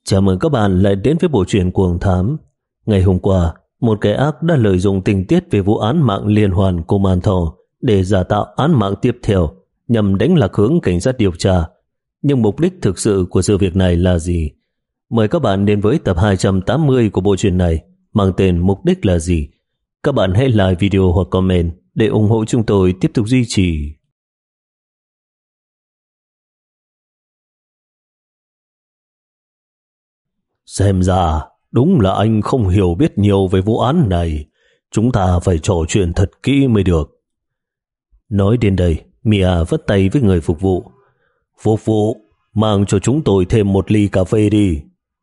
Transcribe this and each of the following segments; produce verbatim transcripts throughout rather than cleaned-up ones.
Chào mừng các bạn lại đến với bộ truyện Cuồng Thám. Ngày hôm qua, một kẻ ác đã lợi dụng tình tiết về vụ án mạng liên hoàn của Man Thò để giả tạo án mạng tiếp theo nhằm đánh lạc hướng cảnh sát điều tra. Nhưng mục đích thực sự của sự việc này là gì? Mời các bạn đến với tập hai trăm tám mươi của bộ truyện này mang tên Mục đích là gì? Các bạn hãy like video hoặc comment để ủng hộ chúng tôi tiếp tục duy trì. Xem ra, đúng là anh không hiểu biết nhiều về vụ án này. Chúng ta phải trò chuyện thật kỹ mới được. Nói đến đây, Mia vất tay với người phục vụ. Phục vụ, mang cho chúng tôi thêm một ly cà phê đi.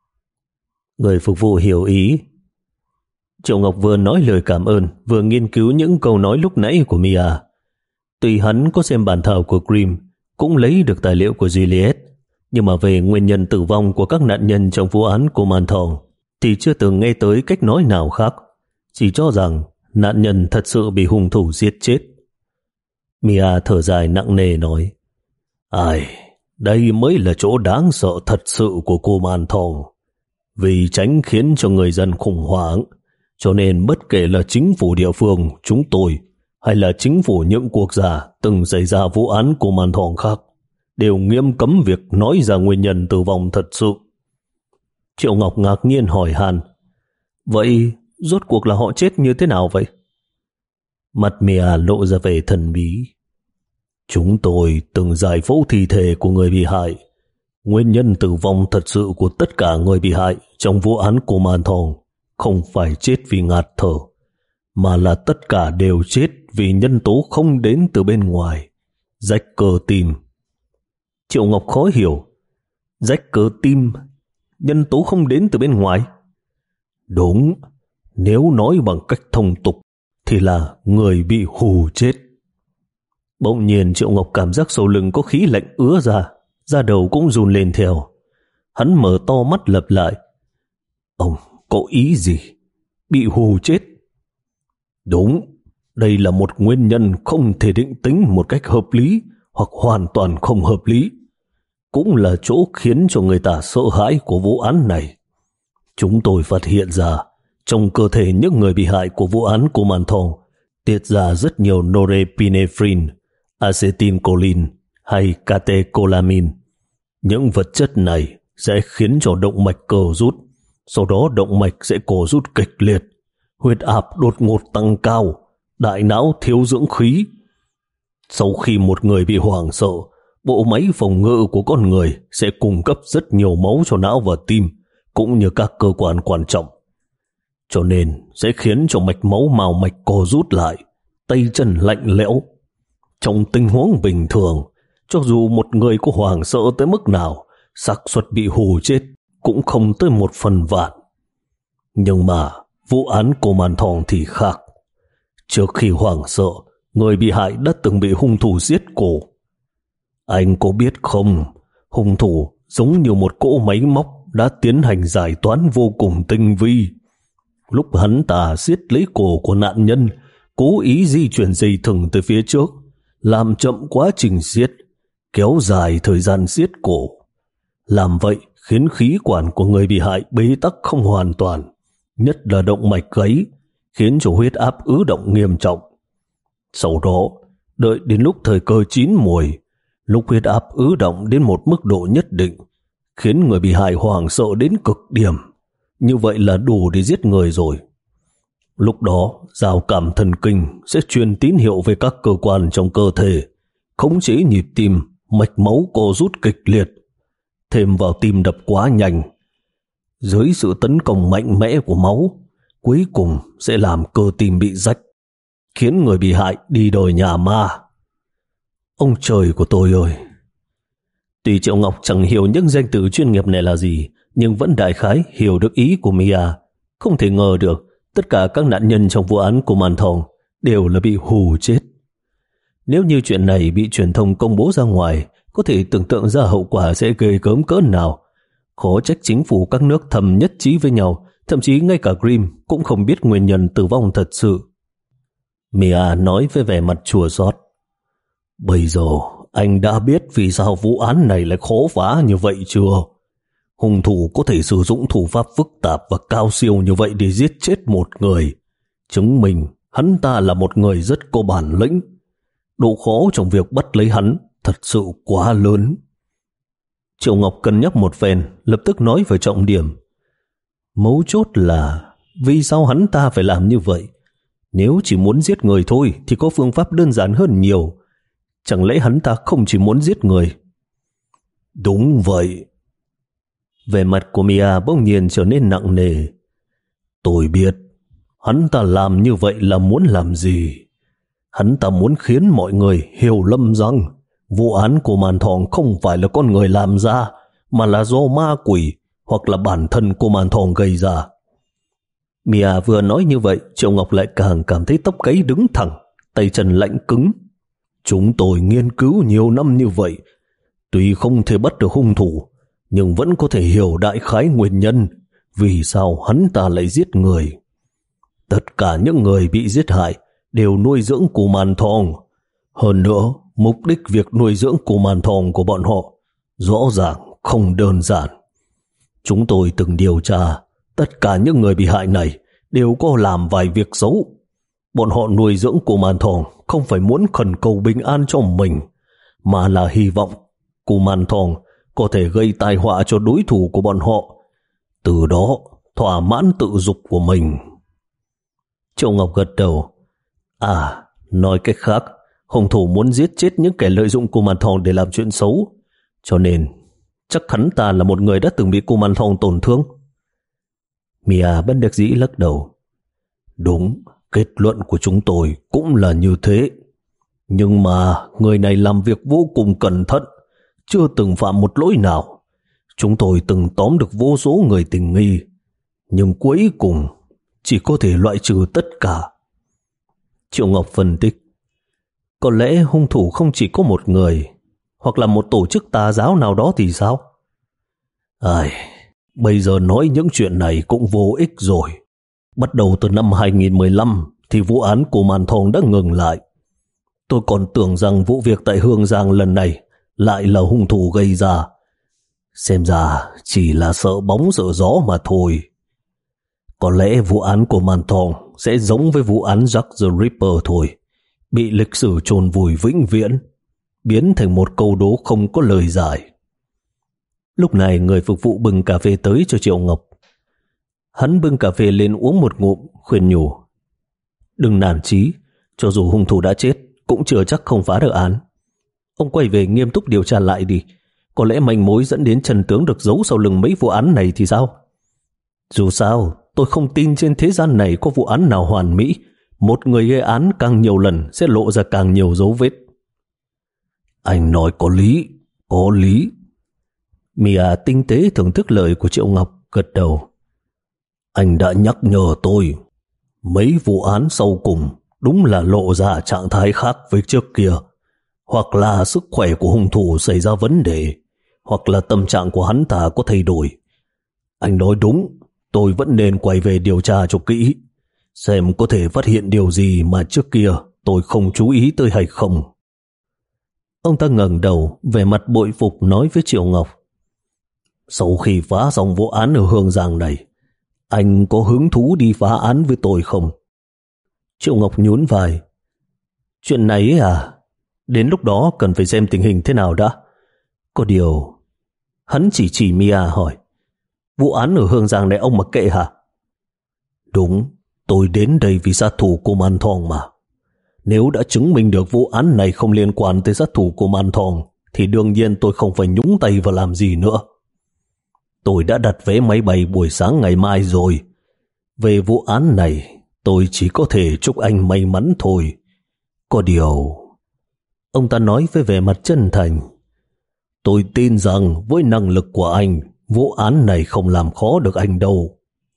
Người phục vụ hiểu ý. Triệu Ngọc vừa nói lời cảm ơn, vừa nghiên cứu những câu nói lúc nãy của Mia. Tuy hắn có xem bản thảo của Grimm, cũng lấy được tài liệu của Juliet, nhưng mà về nguyên nhân tử vong của các nạn nhân trong vụ án của Man Thong thì chưa từng nghe tới cách nói nào khác, chỉ cho rằng nạn nhân thật sự bị hung thủ giết chết. Mia thở dài nặng nề nói: Ai, đây mới là chỗ đáng sợ thật sự của cô Man Thong. Vì tránh khiến cho người dân khủng hoảng, cho nên bất kể là chính phủ địa phương chúng tôi hay là chính phủ những quốc gia từng xảy ra vụ án của Man Thong khác đều nghiêm cấm việc nói ra nguyên nhân tử vong thật sự. Triệu Ngọc ngạc nhiên hỏi han: Vậy rốt cuộc là họ chết như thế nào vậy? Mặt Mia lộ ra vẻ thần bí. Chúng tôi từng giải phẫu thi thể của người bị hại. Nguyên nhân tử vong thật sự của tất cả người bị hại trong vụ án của Man Thong không phải chết vì ngạt thở, mà là tất cả đều chết vì nhân tố không đến từ bên ngoài, rách cơ tim. Triệu Ngọc khó hiểu. Rách cơ tim, nhân tố không đến từ bên ngoài? Đúng, nếu nói bằng cách thông tục thì là người bị hù chết. Bỗng nhiên Triệu Ngọc cảm giác sau lưng có khí lạnh ứa ra, da đầu cũng run lên theo. Hắn mở to mắt lặp lại: Ông có ý gì? Bị hù chết? Đúng, đây là một nguyên nhân không thể định tính một cách hợp lý hoặc hoàn toàn không hợp lý, cũng là chỗ khiến cho người ta sợ hãi của vụ án này. Chúng tôi phát hiện ra trong cơ thể những người bị hại của vụ án của Man Thong tiết ra rất nhiều norepinephrine, acetylcholine hay catecholamine. Những vật chất này sẽ khiến cho động mạch cơ rút, sau đó động mạch sẽ co rút kịch liệt, huyết áp đột ngột tăng cao, đại não thiếu dưỡng khí. Sau khi một người bị hoảng sợ, bộ máy phòng ngự của con người sẽ cung cấp rất nhiều máu cho não và tim, cũng như các cơ quan quan trọng. Cho nên sẽ khiến cho mạch máu mào mạch co rút lại, tay chân lạnh lẽo. Trong tình huống bình thường, cho dù một người có hoảng sợ tới mức nào, xác suất bị hù chết cũng không tới một phần vạn. Nhưng mà vụ án của Man Thong thì khác. Trước khi hoảng sợ, người bị hại đã từng bị hung thủ giết cổ. Anh có biết không, hung thủ giống như một cỗ máy móc đã tiến hành giải toán vô cùng tinh vi. Lúc hắn ta giết lấy cổ của nạn nhân, cố ý di chuyển dây thừng tới phía trước, làm chậm quá trình giết, kéo dài thời gian giết cổ. Làm vậy khiến khí quản của người bị hại bế tắc không hoàn toàn, nhất là động mạch gáy, khiến cho huyết áp ứ động nghiêm trọng. Sau đó, đợi đến lúc thời cơ chín muồi, lúc huyết áp ứ động đến một mức độ nhất định, khiến người bị hại hoảng sợ đến cực điểm, như vậy là đủ để giết người rồi. Lúc đó, giao cảm thần kinh sẽ truyền tín hiệu về các cơ quan trong cơ thể, khống chế nhịp tim, mạch máu co rút kịch liệt. Thêm vào tim đập quá nhanh, dưới sự tấn công mạnh mẽ của máu, cuối cùng sẽ làm cơ tim bị rách, khiến người bị hại đi đời nhà ma. Ông trời của tôi ơi! Tuy Triệu Ngọc chẳng hiểu những danh từ chuyên nghiệp này là gì, nhưng vẫn đại khái hiểu được ý của Mia. Không thể ngờ được tất cả các nạn nhân trong vụ án của Man Thong đều là bị hù chết. Nếu như chuyện này bị truyền thông công bố ra ngoài, có thể tưởng tượng ra hậu quả sẽ ghê gớm cỡ nào. Khó trách chính phủ các nước thầm nhất trí với nhau, thậm chí ngay cả Grimm cũng không biết nguyên nhân tử vong thật sự. Mia nói với vẻ mặt chua xót: Bây giờ anh đã biết vì sao vụ án này lại khó phá như vậy chưa? hung thủ có thể sử dụng thủ pháp phức tạp và cao siêu như vậy để giết chết một người, chứng minh hắn ta là một người rất có bản lĩnh. Độ khó trong việc bắt lấy hắn thật sự quá lớn. Triệu Ngọc cân nhắc một phen, lập tức nói về trọng điểm. Mấu chốt là vì sao hắn ta phải làm như vậy? Nếu chỉ muốn giết người thôi thì có phương pháp đơn giản hơn nhiều. Chẳng lẽ hắn ta không chỉ muốn giết người? Đúng vậy. Vẻ mặt của Mia bỗng nhiên trở nên nặng nề. Tôi biết hắn ta làm như vậy là muốn làm gì. Hắn ta muốn khiến mọi người hiểu lầm rằng vụ án của Màn Thòng không phải là con người làm ra, mà là do ma quỷ hoặc là bản thân của Màn Thòng gây ra. Mia vừa nói như vậy, Triệu Ngọc lại càng cảm thấy tóc gáy đứng thẳng, tay chân lạnh cứng. Chúng tôi nghiên cứu nhiều năm như vậy, tuy không thể bắt được hung thủ, nhưng vẫn có thể hiểu đại khái nguyên nhân vì sao hắn ta lại giết người. Tất cả những người bị giết hại đều nuôi dưỡng cù màn thòng. Hơn nữa, mục đích việc nuôi dưỡng cù màn thòng của bọn họ rõ ràng không đơn giản. Chúng tôi từng điều tra, tất cả những người bị hại này đều có làm vài việc xấu. Bọn họ nuôi dưỡng cù màn thòng không phải muốn khẩn cầu bình an cho mình, mà là hy vọng cù màn thòng có thể gây tai họa cho đối thủ của bọn họ, từ đó thỏa mãn tự dục của mình. Triệu Ngọc gật đầu. À, nói cách khác, hung thủ muốn giết chết những kẻ lợi dụng cù màn thòng để làm chuyện xấu, cho nên chắc hắn ta là một người đã từng bị cù màn thòng tổn thương. Mia bất đắc dĩ lắc đầu. Đúng, kết luận của chúng tôi cũng là như thế. Nhưng mà người này làm việc vô cùng cẩn thận, chưa từng phạm một lỗi nào. Chúng tôi từng tóm được vô số người tình nghi, nhưng cuối cùng chỉ có thể loại trừ tất cả. Triệu Ngọc phân tích. Có lẽ hung thủ không chỉ có một người, hoặc là một tổ chức tà giáo nào đó thì sao? Ai, bây giờ nói những chuyện này cũng vô ích rồi. Bắt đầu từ năm hai nghìn mười lăm thì vụ án của Màn Thòng đã ngừng lại. Tôi còn tưởng rằng vụ việc tại Hương Giang lần này lại là hung thủ gây ra. Xem ra chỉ là sợ bóng sợ gió mà thôi. Có lẽ vụ án của Màn Thòng sẽ giống với vụ án Jack the Ripper thôi, bị lịch sử chôn vùi vĩnh viễn, biến thành một câu đố không có lời giải. Lúc này người phục vụ bưng cà phê tới cho Triệu Ngọc. Hắn bưng cà phê lên uống một ngụm, khuyên nhủ. Đừng nản chí, cho dù hung thủ đã chết cũng chưa chắc không phá được án. Ông quay về nghiêm túc điều tra lại đi. Có lẽ manh mối dẫn đến chân tướng được giấu sau lưng mấy vụ án này thì sao? Dù sao, tôi không tin trên thế gian này có vụ án nào hoàn mỹ. Một người gây án càng nhiều lần sẽ lộ ra càng nhiều dấu vết. Anh nói có lý, có lý. Mia tinh tế thưởng thức lời của Triệu Ngọc, gật đầu. Anh đã nhắc nhở tôi. Mấy vụ án sau cùng đúng là lộ ra trạng thái khác với trước kia. Hoặc là sức khỏe của hung thủ xảy ra vấn đề, hoặc là tâm trạng của hắn ta có thay đổi. Anh nói đúng, tôi vẫn nên quay về điều tra cho kỹ, xem có thể phát hiện điều gì mà trước kia tôi không chú ý tới hay không. Ông ta ngẩng đầu, vẻ mặt bội phục nói với Triệu Ngọc. Sau khi phá xong vụ án ở Hương Giang này, anh có hứng thú đi phá án với tôi không? Triệu Ngọc nhún vai. Chuyện này ấy à? Đến lúc đó cần phải xem tình hình thế nào đã. Có điều... Hắn chỉ chỉ Mia hỏi. Vụ án ở Hương Giang này ông mặc kệ hả? Đúng, tôi đến đây vì sát thủ của Màn Thòng mà. Nếu đã chứng minh được vụ án này không liên quan tới sát thủ của Màn Thòng, thì đương nhiên tôi không phải nhúng tay vào làm gì nữa. Tôi đã đặt vé máy bay buổi sáng ngày mai rồi. Về vụ án này, tôi chỉ có thể chúc anh may mắn thôi. Có điều... Ông ta nói với vẻ mặt chân thành. Tôi tin rằng với năng lực của anh, vụ án này không làm khó được anh đâu.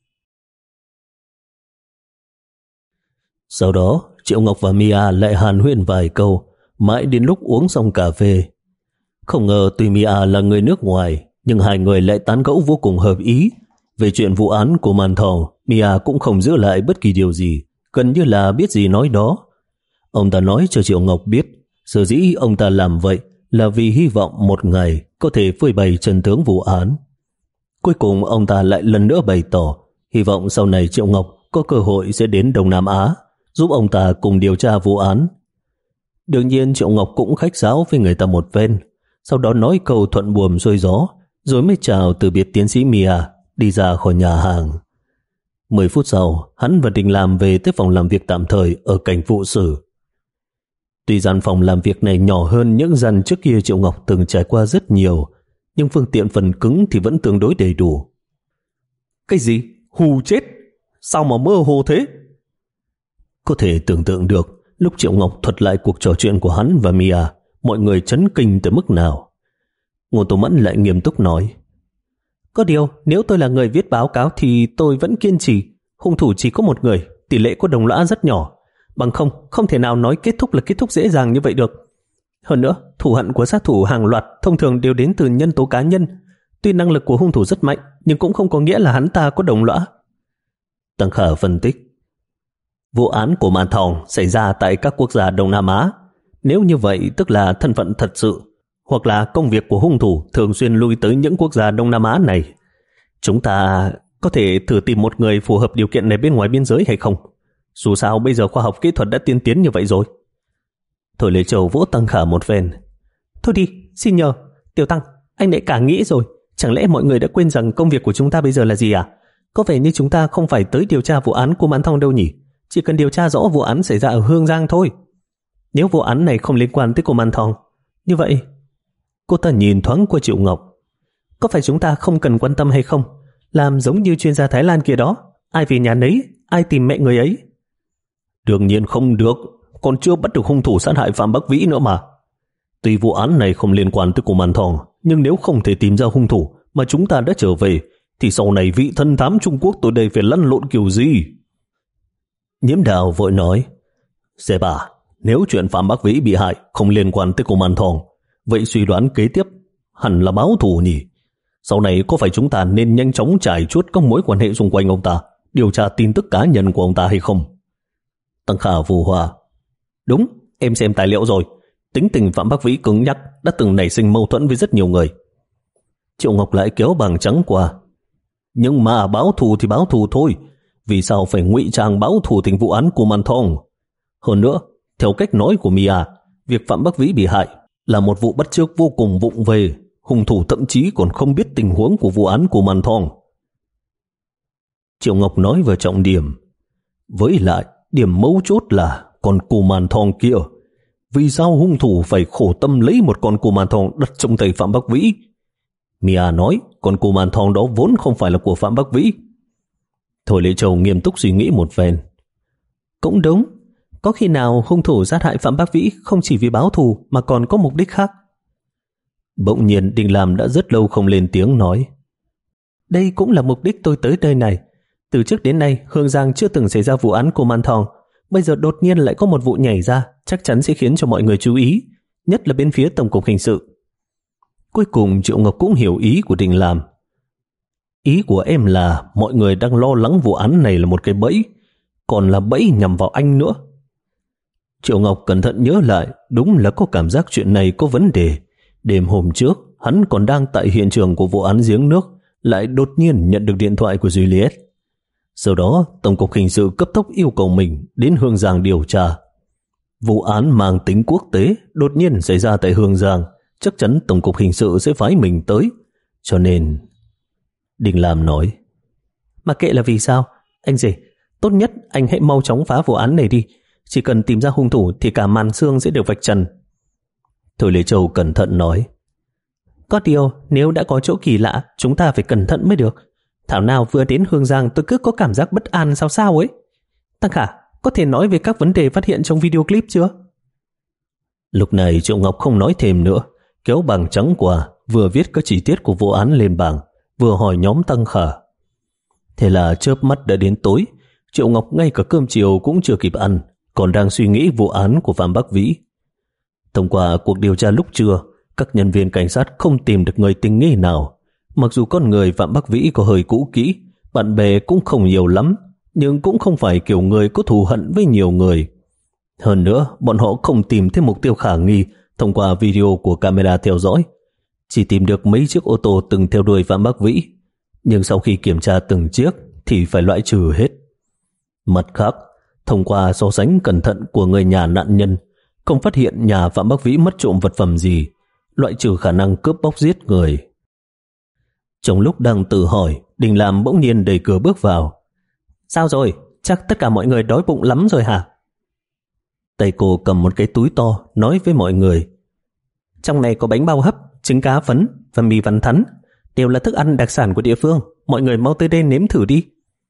Sau đó, Triệu Ngọc và Mia lại hàn huyên vài câu, mãi đến lúc uống xong cà phê. Không ngờ tuy Mia là người nước ngoài, nhưng hai người lại tán gẫu vô cùng hợp ý. Về chuyện vụ án của Màn Thòng, Mia cũng không giữ lại bất kỳ điều gì, gần như là biết gì nói đó. Ông ta nói cho Triệu Ngọc biết, sở dĩ ông ta làm vậy là vì hy vọng một ngày có thể phơi bày chân tướng vụ án. Cuối cùng ông ta lại lần nữa bày tỏ hy vọng sau này Triệu Ngọc có cơ hội sẽ đến Đông Nam Á giúp ông ta cùng điều tra vụ án. Đương nhiên Triệu Ngọc cũng khách sáo với người ta một phen, sau đó nói câu thuận buồm xuôi gió, rồi mới chào từ biệt tiến sĩ Mia, đi ra khỏi nhà hàng. Mười phút sau, hắn và Đình Lam về tới phòng làm việc tạm thời ở cảnh vụ sử. Tuy gian phòng làm việc này nhỏ hơn những gian trước kia Triệu Ngọc từng trải qua rất nhiều, nhưng phương tiện phần cứng thì vẫn tương đối đầy đủ. Cái gì? Hù chết! Sao mà mơ hồ thế? Có thể tưởng tượng được lúc Triệu Ngọc thuật lại cuộc trò chuyện của hắn và Mia, mọi người chấn kinh tới mức nào. Ngô Tô Mẫn lại nghiêm túc nói: Có điều, nếu tôi là người viết báo cáo thì tôi vẫn kiên trì. Hung thủ chỉ có một người, tỷ lệ có đồng lõa rất nhỏ. Bằng không, không thể nào nói kết thúc là kết thúc dễ dàng như vậy được. Hơn nữa, thù hận của sát thủ hàng loạt thông thường đều đến từ nhân tố cá nhân. Tuy năng lực của hung thủ rất mạnh, nhưng cũng không có nghĩa là hắn ta có đồng lõa. Tăng Khả phân tích: Vụ án của Man Thong xảy ra tại các quốc gia Đông Nam Á. Nếu như vậy tức là thân phận thật sự, hoặc là công việc của hung thủ thường xuyên lui tới những quốc gia Đông Nam Á này. Chúng ta có thể thử tìm một người phù hợp điều kiện này bên ngoài biên giới hay không? Dù sao bây giờ khoa học kỹ thuật đã tiên tiến như vậy rồi. Thôi Lê Châu vỗ Tăng Khả một phen: Thôi đi, xin nhờ, Tiểu Tăng, anh lại cả nghĩ rồi. Chẳng lẽ mọi người đã quên rằng công việc của chúng ta bây giờ là gì à? Có vẻ như chúng ta không phải tới điều tra vụ án của Man Thong đâu nhỉ? Chỉ cần điều tra rõ vụ án xảy ra ở Hương Giang thôi. Nếu vụ án này không liên quan tới cô Man Thong, như vậy... Cô ta nhìn thoáng qua Triệu Ngọc: Có phải chúng ta không cần quan tâm hay không? Làm giống như chuyên gia Thái Lan kia đó, ai về nhà nấy, ai tìm mẹ người ấy. Đương nhiên không được, còn chưa bắt được hung thủ sát hại Phạm Bắc Vĩ nữa mà. Tuy vụ án này không liên quan tới cô Man Thong, nhưng nếu không thể tìm ra hung thủ mà chúng ta đã trở về, thì sau này vị thân thám Trung Quốc tôi đây phải lăn lộn kiểu gì? Nhiễm Đào vội nói: Dè bà, nếu chuyện Phạm Bắc Vĩ bị hại không liên quan tới cô Man Thong, vậy suy đoán kế tiếp hẳn là báo thù nhỉ? Sau này có phải chúng ta nên nhanh chóng trải chuốt các mối quan hệ xung quanh ông ta, điều tra tin tức cá nhân của ông ta hay không? Tăng Khả phù hòa: Đúng, em xem tài liệu rồi. Tính tình Phạm Bắc Vĩ cứng nhắc, đã từng nảy sinh mâu thuẫn với rất nhiều người. Triệu Ngọc lại kéo bằng trắng qua: Nhưng mà báo thù thì báo thù thôi, vì sao phải ngụy trang báo thù thành vụ án của Man Thong? Hơn nữa, theo cách nói của Mia, việc Phạm Bắc Vĩ bị hại là một vụ bắt chước vô cùng vụng về, hung thủ thậm chí còn không biết tình huống của vụ án của Man Thong. Triệu Ngọc nói vào trọng điểm: Với lại, điểm mấu chốt là con cô Man Thong kia. Vì sao hung thủ phải khổ tâm lấy một con cô Man Thong đặt trong tay Phạm Bắc Vĩ? Mia nói con cô Man Thong đó vốn không phải là của Phạm Bắc Vĩ. Thôi Lê Châu nghiêm túc suy nghĩ một phen: Cũng đúng, có khi nào hung thủ sát hại Phạm Bắc Vĩ không chỉ vì báo thù mà còn có mục đích khác? Bỗng nhiên Đình Lam đã rất lâu không lên tiếng nói: Đây cũng là mục đích tôi tới nơi này. Từ trước đến nay Hương Giang chưa từng xảy ra vụ án của Man Thong, bây giờ đột nhiên lại có một vụ nhảy ra, chắc chắn sẽ khiến cho mọi người chú ý, nhất là bên phía Tổng cục Hình sự. Cuối cùng Triệu Ngọc cũng hiểu ý của Đình Lam. Ý của em là mọi người đang lo lắng vụ án này là một cái bẫy, còn là bẫy nhằm vào anh nữa. Triệu Ngọc cẩn thận nhớ lại, đúng là có cảm giác chuyện này có vấn đề. Đêm hôm trước, hắn còn đang tại hiện trường của vụ án giếng nước, lại đột nhiên nhận được điện thoại của Juliet. Sau đó, Tổng cục Hình sự cấp tốc yêu cầu mình đến Hương Giang điều tra. Vụ án mang tính quốc tế đột nhiên xảy ra tại Hương Giang, chắc chắn Tổng cục Hình sự sẽ phái mình tới. Cho nên... Đình Lam nói: Mà kệ là vì sao, anh rể, tốt nhất anh hãy mau chóng phá vụ án này đi. Chỉ cần tìm ra hung thủ thì cả màn xương sẽ được vạch trần. Thôi Lê Châu cẩn thận nói: Có điều, nếu đã có chỗ kỳ lạ, chúng ta phải cẩn thận mới được. Thảo nào vừa đến Hương Giang tôi cứ có cảm giác bất an sao sao ấy. Tăng Khả, có thể nói về các vấn đề phát hiện trong video clip chưa? Lúc này Triệu Ngọc không nói thêm nữa, kéo bảng trắng qua, vừa viết các chi tiết của vụ án lên bảng, vừa hỏi nhóm Tăng Khả. Thế là chớp mắt đã đến tối, Triệu Ngọc ngay cả cơm chiều cũng chưa kịp ăn, còn đang suy nghĩ vụ án của Phạm Bắc Vĩ. Thông qua cuộc điều tra lúc trưa, các nhân viên cảnh sát không tìm được người tình nghi nào. Mặc dù con người Phạm Bắc Vĩ có hơi cũ kỹ, bạn bè cũng không nhiều lắm, nhưng cũng không phải kiểu người có thù hận với nhiều người. Hơn nữa, bọn họ không tìm thấy mục tiêu khả nghi thông qua video của camera theo dõi, chỉ tìm được mấy chiếc ô tô từng theo đuổi Phạm Bắc Vĩ. nhưng sau khi kiểm tra từng chiếc thì phải loại trừ hết. Mặt khác, thông qua so sánh cẩn thận của người nhà nạn nhân, không phát hiện nhà Phạm Bắc Vĩ mất trộm vật phẩm gì, loại trừ khả năng cướp bóc giết người. Trong lúc đang tự hỏi, Đình Lam bỗng nhiên đẩy cửa bước vào. Sao rồi? Chắc tất cả mọi người đói bụng lắm rồi hả? Tay cô cầm một cái túi to, nói với mọi người. Trong này có bánh bao hấp, trứng cá phấn và mì vằn thắn, đều là thức ăn đặc sản của địa phương. Mọi người mau tới đây nếm thử đi.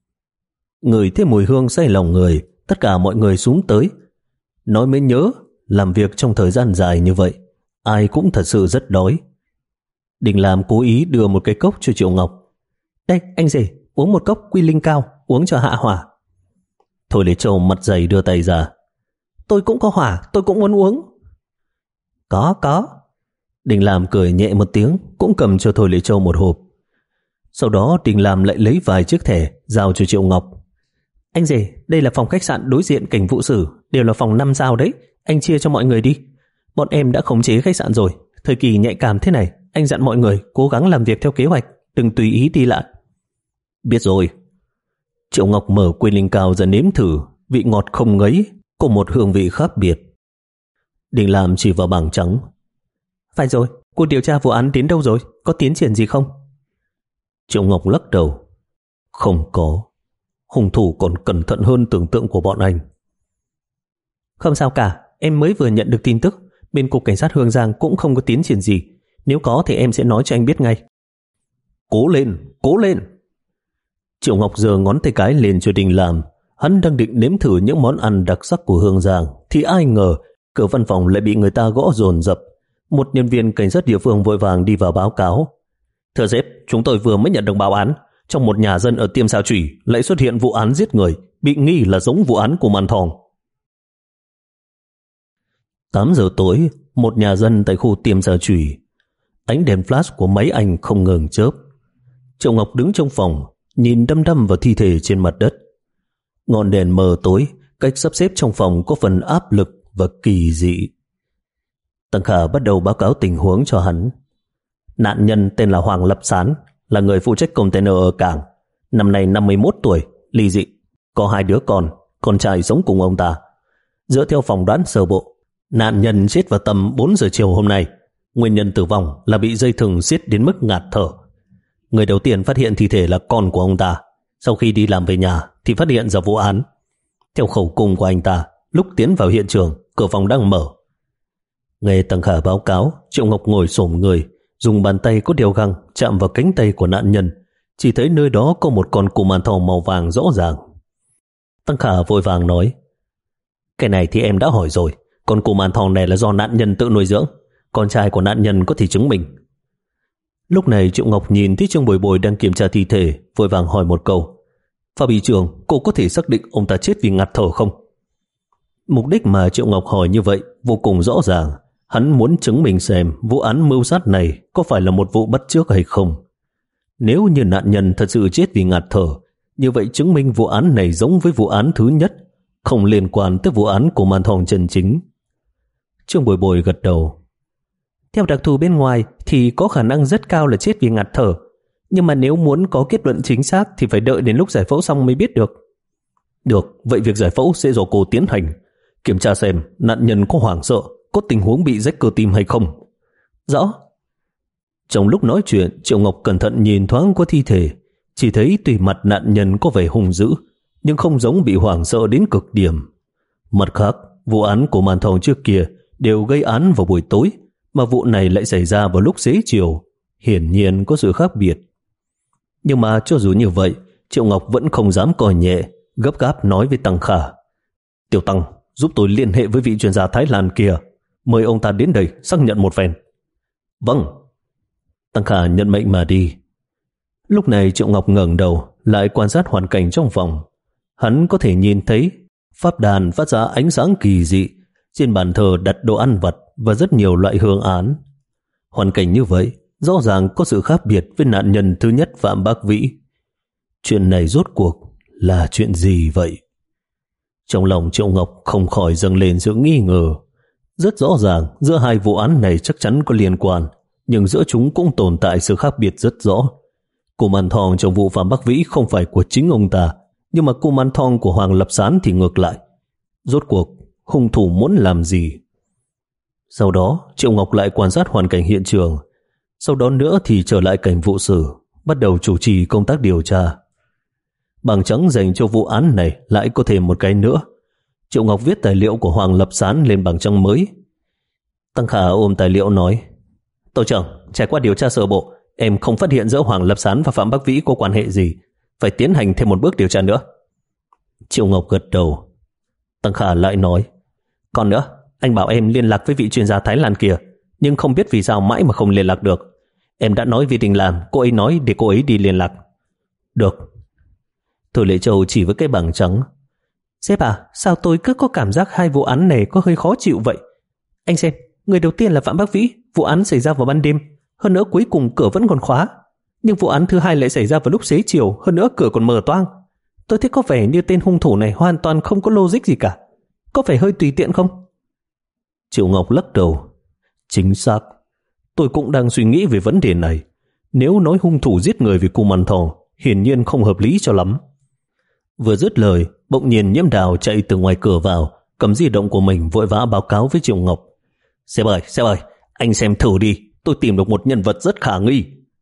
Ngửi thấy mùi hương say lòng người, tất cả mọi người xuống tới. Nói mới nhớ, làm việc trong thời gian dài như vậy, ai cũng thật sự rất đói. Đình Lam cố ý đưa một cái cốc cho Triệu Ngọc. Đây, anh rể, uống một cốc quy linh cao, uống cho hạ hỏa. Thôi Lê Châu mặt dày đưa tay ra. Tôi cũng có hỏa, tôi cũng muốn uống. Có, có. Đình Lam cười nhẹ một tiếng, cũng cầm cho Thôi Lê Châu một hộp. Sau đó Đình Lam lại lấy vài chiếc thẻ, giao cho Triệu Ngọc. Anh rể, đây là phòng khách sạn đối diện cảnh vụ sử, đều là phòng năm sao đấy, anh chia cho mọi người đi. Bọn em đã khống chế khách sạn rồi, thời kỳ nhạy cảm thế này, anh dặn mọi người cố gắng làm việc theo kế hoạch, đừng tùy ý đi lại. Biết rồi. Triệu Ngọc mở quy linh cao ra nếm thử, vị ngọt không ngấy, có một hương vị khác biệt. Đình Lam chỉ vào bảng trắng. Phải rồi, cuộc điều tra vụ án đến đâu rồi, có tiến triển gì không? Triệu Ngọc lắc đầu. Không có. Hung thủ còn cẩn thận hơn tưởng tượng của bọn anh. Không sao cả, em mới vừa nhận được tin tức, bên cục cảnh sát Hương Giang cũng không có tiến triển gì. Nếu có thì em sẽ nói cho anh biết ngay. Cố lên, cố lên. Triệu Ngọc giơ ngón tay cái lên cho Đình Lam. Hắn đang định nếm thử những món ăn đặc sắc của Hương Giang, thì ai ngờ cửa văn phòng lại bị người ta gõ dồn dập. Một nhân viên cảnh sát địa phương vội vàng đi vào báo cáo. Thưa sếp, chúng tôi vừa mới nhận được báo án, trong một nhà dân ở Tiêm Sa Chủy lại xuất hiện vụ án giết người, bị nghi là giống vụ án của Màn Thòng. tám giờ tối, một nhà dân tại khu Tiêm Sa Chủy. Ánh đèn flash của máy ảnh không ngừng chớp. Triệu Ngọc đứng trong phòng, nhìn đăm đăm vào thi thể trên mặt đất. Ngọn đèn mờ tối, cách sắp xếp trong phòng có phần áp lực và kỳ dị. Tăng Khả bắt đầu báo cáo tình huống cho hắn. Nạn nhân tên là Hoàng Lập Sán, là người phụ trách container ở cảng. Năm nay năm mươi mốt tuổi, ly dị, có hai đứa con, con trai sống cùng ông ta. Dựa theo phỏng đoán sơ bộ, nạn nhân chết vào tầm bốn giờ chiều hôm nay. Nguyên nhân tử vong là bị dây thừng siết đến mức ngạt thở. Người đầu tiên phát hiện thi thể là con của ông ta. Sau khi đi làm về nhà thì phát hiện ra vụ án. Theo khẩu cung của anh ta, lúc tiến vào hiện trường, cửa phòng đang mở. Nghe Tăng Khả báo cáo, Triệu Ngọc ngồi xổm người, dùng bàn tay có đeo găng chạm vào cánh tay của nạn nhân. Chỉ thấy nơi đó có một con cù màn thòng màu vàng rõ ràng. Tăng Khả vội vàng nói, cái này thì em đã hỏi rồi, con cù màn thòng này là do nạn nhân tự nuôi dưỡng. Con trai của nạn nhân có thể chứng minh. Lúc này Triệu Ngọc nhìn thấy Trương Bồi Bồi đang kiểm tra thi thể, vội vàng hỏi một câu. Phạm Bị Trưởng, cô có thể xác định ông ta chết vì ngạt thở không? Mục đích mà Triệu Ngọc hỏi như vậy vô cùng rõ ràng. Hắn muốn chứng minh xem vụ án mưu sát này có phải là một vụ bắt chước hay không. Nếu như nạn nhân thật sự chết vì ngạt thở, như vậy chứng minh vụ án này giống với vụ án thứ nhất, không liên quan tới vụ án của Màn Thòng chân chính. Trương Bồi Bồi gật đầu. Theo đặc thù bên ngoài thì có khả năng rất cao là chết vì ngạt thở. Nhưng mà nếu muốn có kết luận chính xác thì phải đợi đến lúc giải phẫu xong mới biết được. Được, vậy việc giải phẫu sẽ do cô tiến hành. Kiểm tra xem nạn nhân có hoảng sợ, có tình huống bị rách cơ tim hay không. Rõ. Trong lúc nói chuyện, Triệu Ngọc cẩn thận nhìn thoáng qua thi thể. Chỉ thấy tùy mặt nạn nhân có vẻ hung dữ, nhưng không giống bị hoảng sợ đến cực điểm. Mặt khác, vụ án của Màn Thòng trước kia đều gây án vào buổi tối, mà vụ này lại xảy ra vào lúc xế chiều. Hiển nhiên có sự khác biệt. Nhưng mà cho dù như vậy, Triệu Ngọc vẫn không dám coi nhẹ, gấp gáp nói với Tăng Khả. Tiểu Tăng, giúp tôi liên hệ với vị chuyên gia Thái Lan kia, mời ông ta đến đây xác nhận một phen. Vâng. Tăng Khả nhận mệnh mà đi. Lúc này Triệu Ngọc ngẩng đầu lại quan sát hoàn cảnh trong phòng. Hắn có thể nhìn thấy pháp đàn phát ra ánh sáng kỳ dị, trên bàn thờ đặt đồ ăn vặt và rất nhiều loại hương án. Hoàn cảnh như vậy rõ ràng có sự khác biệt với nạn nhân thứ nhất Phạm Bác Vĩ. Chuyện này rốt cuộc là chuyện gì vậy? Trong lòng Triệu Ngọc không khỏi dâng lên sự nghi ngờ. Rất rõ ràng giữa hai vụ án này chắc chắn có liên quan, nhưng giữa chúng cũng tồn tại sự khác biệt rất rõ. Cùm ăn thong trong vụ Phạm Bắc Vĩ không phải của chính ông ta, nhưng mà cùm ăn thong của Hoàng Lập Sán thì ngược lại. Rốt cuộc hung thủ muốn làm gì? Sau đó Triệu Ngọc lại quan sát hoàn cảnh hiện trường, sau đó nữa thì trở lại cảnh vụ sử, bắt đầu chủ trì công tác điều tra. Bảng trắng dành cho vụ án này lại có thêm một cái nữa. Triệu Ngọc viết tài liệu của Hoàng Lập Sán lên bảng trắng mới. Tăng Khả ôm tài liệu nói: Tổ trưởng, trải qua điều tra sơ bộ, em không phát hiện giữa Hoàng Lập Sán và Phạm Bắc Vĩ có quan hệ gì, phải tiến hành thêm một bước điều tra nữa. Triệu Ngọc gật đầu. Tăng Khả lại nói: Còn nữa, anh bảo em liên lạc với vị chuyên gia Thái Lan kia, nhưng không biết vì sao mãi mà không liên lạc được. Em đã nói với Đình Làm, cô ấy nói để cô ấy đi liên lạc. Được. Thôi Lệ Châu chỉ với cái bảng trắng: Sếp à, sao tôi cứ có cảm giác hai vụ án này có hơi khó chịu vậy? Anh xem, người đầu tiên là Phạm Bắc Vĩ, vụ án xảy ra vào ban đêm, hơn nữa cuối cùng cửa vẫn còn khóa. Nhưng vụ án thứ hai lại xảy ra vào lúc xế chiều, hơn nữa cửa còn mở toang. Tôi thấy có vẻ như tên hung thủ này hoàn toàn không có logic gì cả. Có phải hơi tùy tiện không? Triệu Ngọc lắc đầu. Chính xác. Tôi cũng đang suy nghĩ về vấn đề này. Nếu nói hung thủ giết người vì cùm ăn thong, hiển nhiên không hợp lý cho lắm. Vừa dứt lời, bỗng nhiên Nhiễm Đào chạy từ ngoài cửa vào, cầm di động của mình vội vã báo cáo với Triệu Ngọc. Sếp ơi, sếp ơi, anh xem thử đi, tôi tìm được một nhân vật rất khả nghi.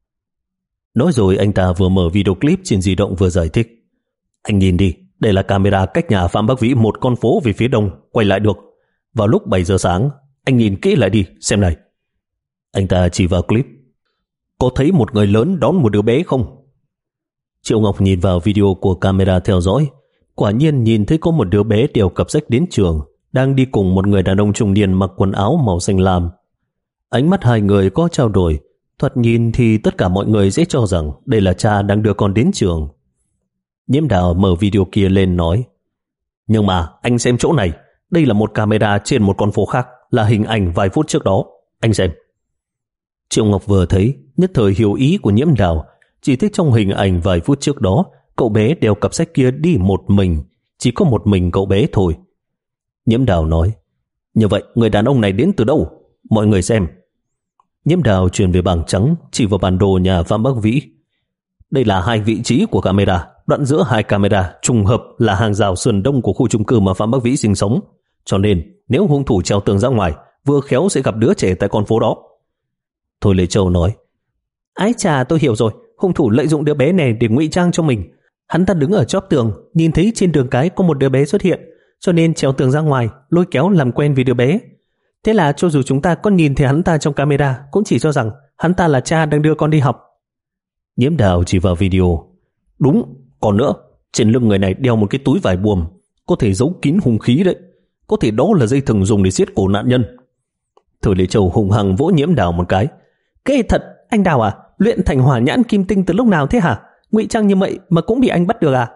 Nói rồi anh ta vừa mở video clip trên di động vừa giải thích. Anh nhìn đi, đây là camera cách nhà Phạm Bắc Vĩ một con phố về phía đông, quay lại được. Vào lúc bảy giờ sáng, anh nhìn kỹ lại đi, xem này. Anh ta chỉ vào clip. Có thấy một người lớn đón một đứa bé không? Triệu Ngọc nhìn vào video của camera theo dõi, quả nhiên nhìn thấy có một đứa bé đeo cặp sách đến trường, đang đi cùng một người đàn ông trung niên mặc quần áo màu xanh lam. Ánh mắt hai người có trao đổi, thoạt nhìn thì tất cả mọi người sẽ cho rằng đây là cha đang đưa con đến trường. Nhiễm Đào mở video kia lên nói: Nhưng mà anh xem chỗ này, đây là một camera trên một con phố khác, là hình ảnh vài phút trước đó. Anh xem. Triệu Ngọc vừa thấy, nhất thời hiểu ý của Nhiễm Đào, chỉ thấy trong hình ảnh vài phút trước đó, cậu bé đeo cặp sách kia đi một mình, chỉ có một mình cậu bé thôi. Nhiễm Đào nói: Như vậy người đàn ông này đến từ đâu? Mọi người xem. Nhiễm Đào truyền về bảng trắng, chỉ vào bản đồ nhà Phạm Bắc Vĩ. Đây là hai vị trí của camera, đoạn giữa hai camera trùng hợp là hàng rào sườn đông của khu chung cư mà Phạm Bắc Vĩ sinh sống, cho nên nếu hung thủ trèo tường ra ngoài, vừa khéo sẽ gặp đứa trẻ tại con phố đó. Thôi Lệ Châu nói: Ái chà, tôi hiểu rồi, hung thủ lợi dụng đứa bé này để ngụy trang cho mình. Hắn ta đứng ở chóp tường, nhìn thấy trên đường cái có một đứa bé xuất hiện, cho nên trèo tường ra ngoài, lôi kéo làm quen với đứa bé. Thế là cho dù chúng ta có nhìn thấy hắn ta trong camera, cũng chỉ cho rằng hắn ta là cha đang đưa con đi học. Nhiễm Đào chỉ vào video. Đúng, còn nữa, trên lưng người này đeo một cái túi vải buồm, có thể giấu kín hung khí đấy. Có thể đó là dây thừng dùng để giết cổ nạn nhân. Thời Lệ Châu hùng hăng vỗ Nhiễm Đào một cái. Kệ thật, anh Đào à, luyện thành hỏa nhãn kim tinh từ lúc nào thế hả? Ngụy trang như vậy mà cũng bị anh bắt được à?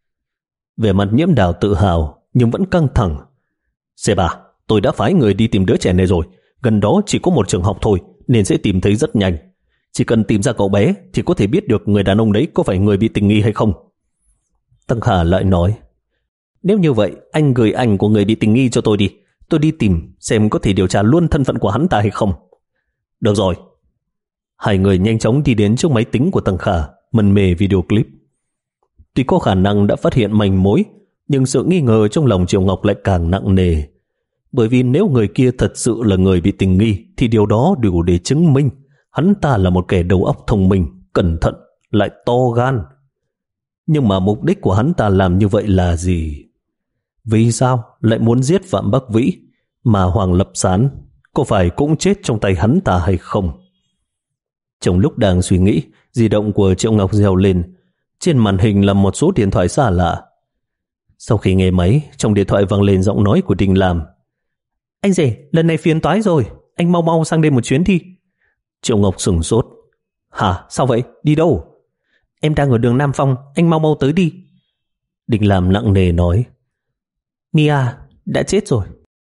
Về mặt Nhiễm Đào tự hào nhưng vẫn căng thẳng. Sếp à, tôi đã phái người đi tìm đứa trẻ này rồi. Gần đó chỉ có một trường học thôi, nên sẽ tìm thấy rất nhanh. Chỉ cần tìm ra cậu bé thì có thể biết được người đàn ông đấy có phải người bị tình nghi hay không. Tăng Khả lại nói: Nếu như vậy, anh gửi ảnh của người bị tình nghi cho tôi đi. Tôi đi tìm xem có thể điều tra luôn thân phận của hắn ta hay không. Được rồi. Hai người nhanh chóng đi đến trước máy tính của Tăng Khả, mân mê video clip. Tuy có khả năng đã phát hiện manh mối, nhưng sự nghi ngờ trong lòng Triệu Ngọc lại càng nặng nề. Bởi vì nếu người kia thật sự là người bị tình nghi, thì điều đó đủ để chứng minh hắn ta là một kẻ đầu óc thông minh, cẩn thận, lại to gan. Nhưng mà mục đích của hắn ta làm như vậy là gì? Vì sao lại muốn giết Phạm Bắc Vĩ, mà Hoàng Lập Sán có phải cũng chết trong tay hắn ta hay không? Trong lúc đang suy nghĩ, di động của Triệu Ngọc reo lên. Trên màn hình là một số điện thoại xa lạ. Sau khi nghe máy, trong điện thoại vang lên giọng nói của Đình Làm. Anh rể, lần này phiền toái rồi, anh mau mau sang đây một chuyến đi. Triệu Ngọc sửng sốt. Hả, sao vậy? Đi đâu? Em đang ở đường Nam Phong, anh mau mau tới đi. Đình Làm nặng nề nói. Mia đã chết rồi.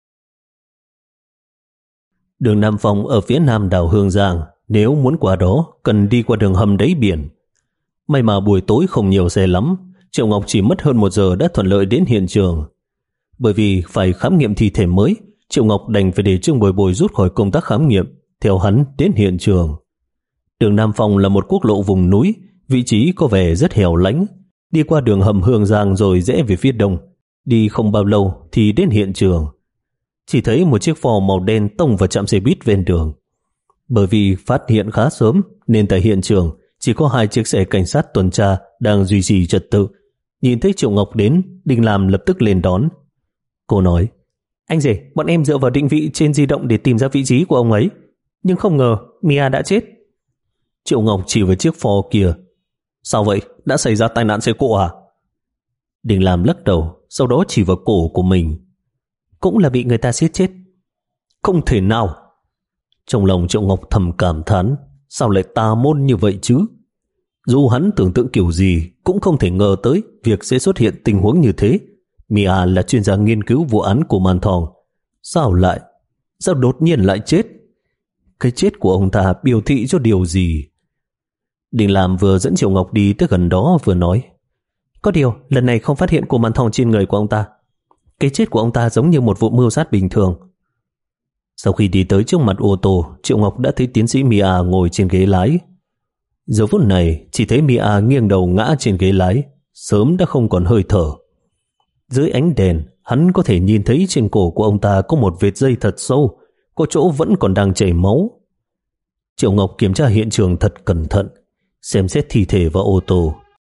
Đường Nam Phong ở phía nam đảo Hương Giang, nếu muốn qua đó cần đi qua đường hầm đáy biển. May mà buổi tối không nhiều xe lắm, Triệu Ngọc chỉ mất hơn một giờ đã thuận lợi đến hiện trường. Bởi vì phải khám nghiệm thi thể mới, Triệu Ngọc đành phải để Trương Bồi Bồi rút khỏi công tác khám nghiệm, theo hắn đến hiện trường. Đường Nam Phong là một quốc lộ vùng núi, Vị trí có vẻ rất hẻo lánh, đi qua đường hầm Hương Giang rồi rẽ về phía đông. Đi không bao lâu thì đến hiện trường. Chỉ thấy một chiếc Ford màu đen tông vào trạm xe buýt ven đường. Bởi vì phát hiện khá sớm nên tại hiện trường chỉ có hai chiếc xe cảnh sát tuần tra đang duy trì trật tự. Nhìn thấy Triệu Ngọc đến, Đình Lam lập tức lên đón. Cô nói: Anh rể, bọn em dựa vào định vị trên di động để tìm ra vị trí của ông ấy, nhưng không ngờ Mia đã chết. Triệu Ngọc chỉ vào chiếc Ford kia. Sao vậy? Đã xảy ra tai nạn xe cộ à? Đình Lam lắc đầu, sau đó chỉ vào cổ của mình. Cũng là bị người ta giết chết. Không thể nào. Trong lòng Triệu Ngọc thầm cảm thán, sao lại tà môn như vậy chứ? Dù hắn tưởng tượng kiểu gì cũng không thể ngờ tới việc sẽ xuất hiện tình huống như thế. Mia là chuyên gia nghiên cứu vụ án của Man Thong. Sao lại? Sao đột nhiên lại chết? Cái chết của ông ta biểu thị cho điều gì? Đình Lam vừa dẫn Triệu Ngọc đi tới gần đó vừa nói: Có điều lần này không phát hiện của Man Thong trên người của ông ta. Cái chết của ông ta giống như một vụ mưu sát bình thường. Sau khi đi tới trước mặt ô tô, Triệu Ngọc đã thấy tiến sĩ Mia ngồi trên ghế lái. Giờ phút này chỉ thấy Mia nghiêng đầu ngã trên ghế lái, sớm đã không còn hơi thở. Dưới ánh đèn, hắn có thể nhìn thấy trên cổ của ông ta có một vết dây thật sâu, có chỗ vẫn còn đang chảy máu. Triệu Ngọc kiểm tra hiện trường thật cẩn thận, xem xét thi thể vào ô tô.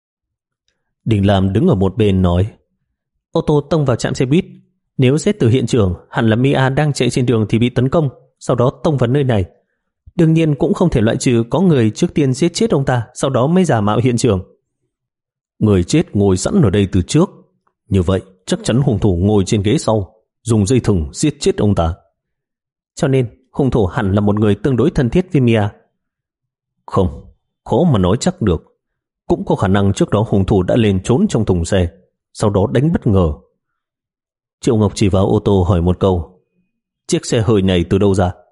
Đình Lam đứng ở một bên nói: Ô tô tông vào trạm xe buýt. Nếu xét từ hiện trường, hẳn là Mia đang chạy trên đường thì bị tấn công, sau đó tông vào nơi này. Đương nhiên cũng không thể loại trừ có người trước tiên giết chết ông ta, sau đó mới giả mạo hiện trường. Người chết ngồi sẵn ở đây từ trước, như vậy chắc chắn hung thủ ngồi trên ghế sau, dùng dây thừng giết chết ông ta. Cho nên hung thủ hẳn là một người tương đối thân thiết với Mia. Không, khó mà nói chắc được. Cũng có khả năng trước đó hung thủ đã lên trốn trong thùng xe, sau đó đánh bất ngờ. Triệu Ngọc chỉ vào ô tô hỏi một câu: Chiếc xe hơi này từ đâu ra?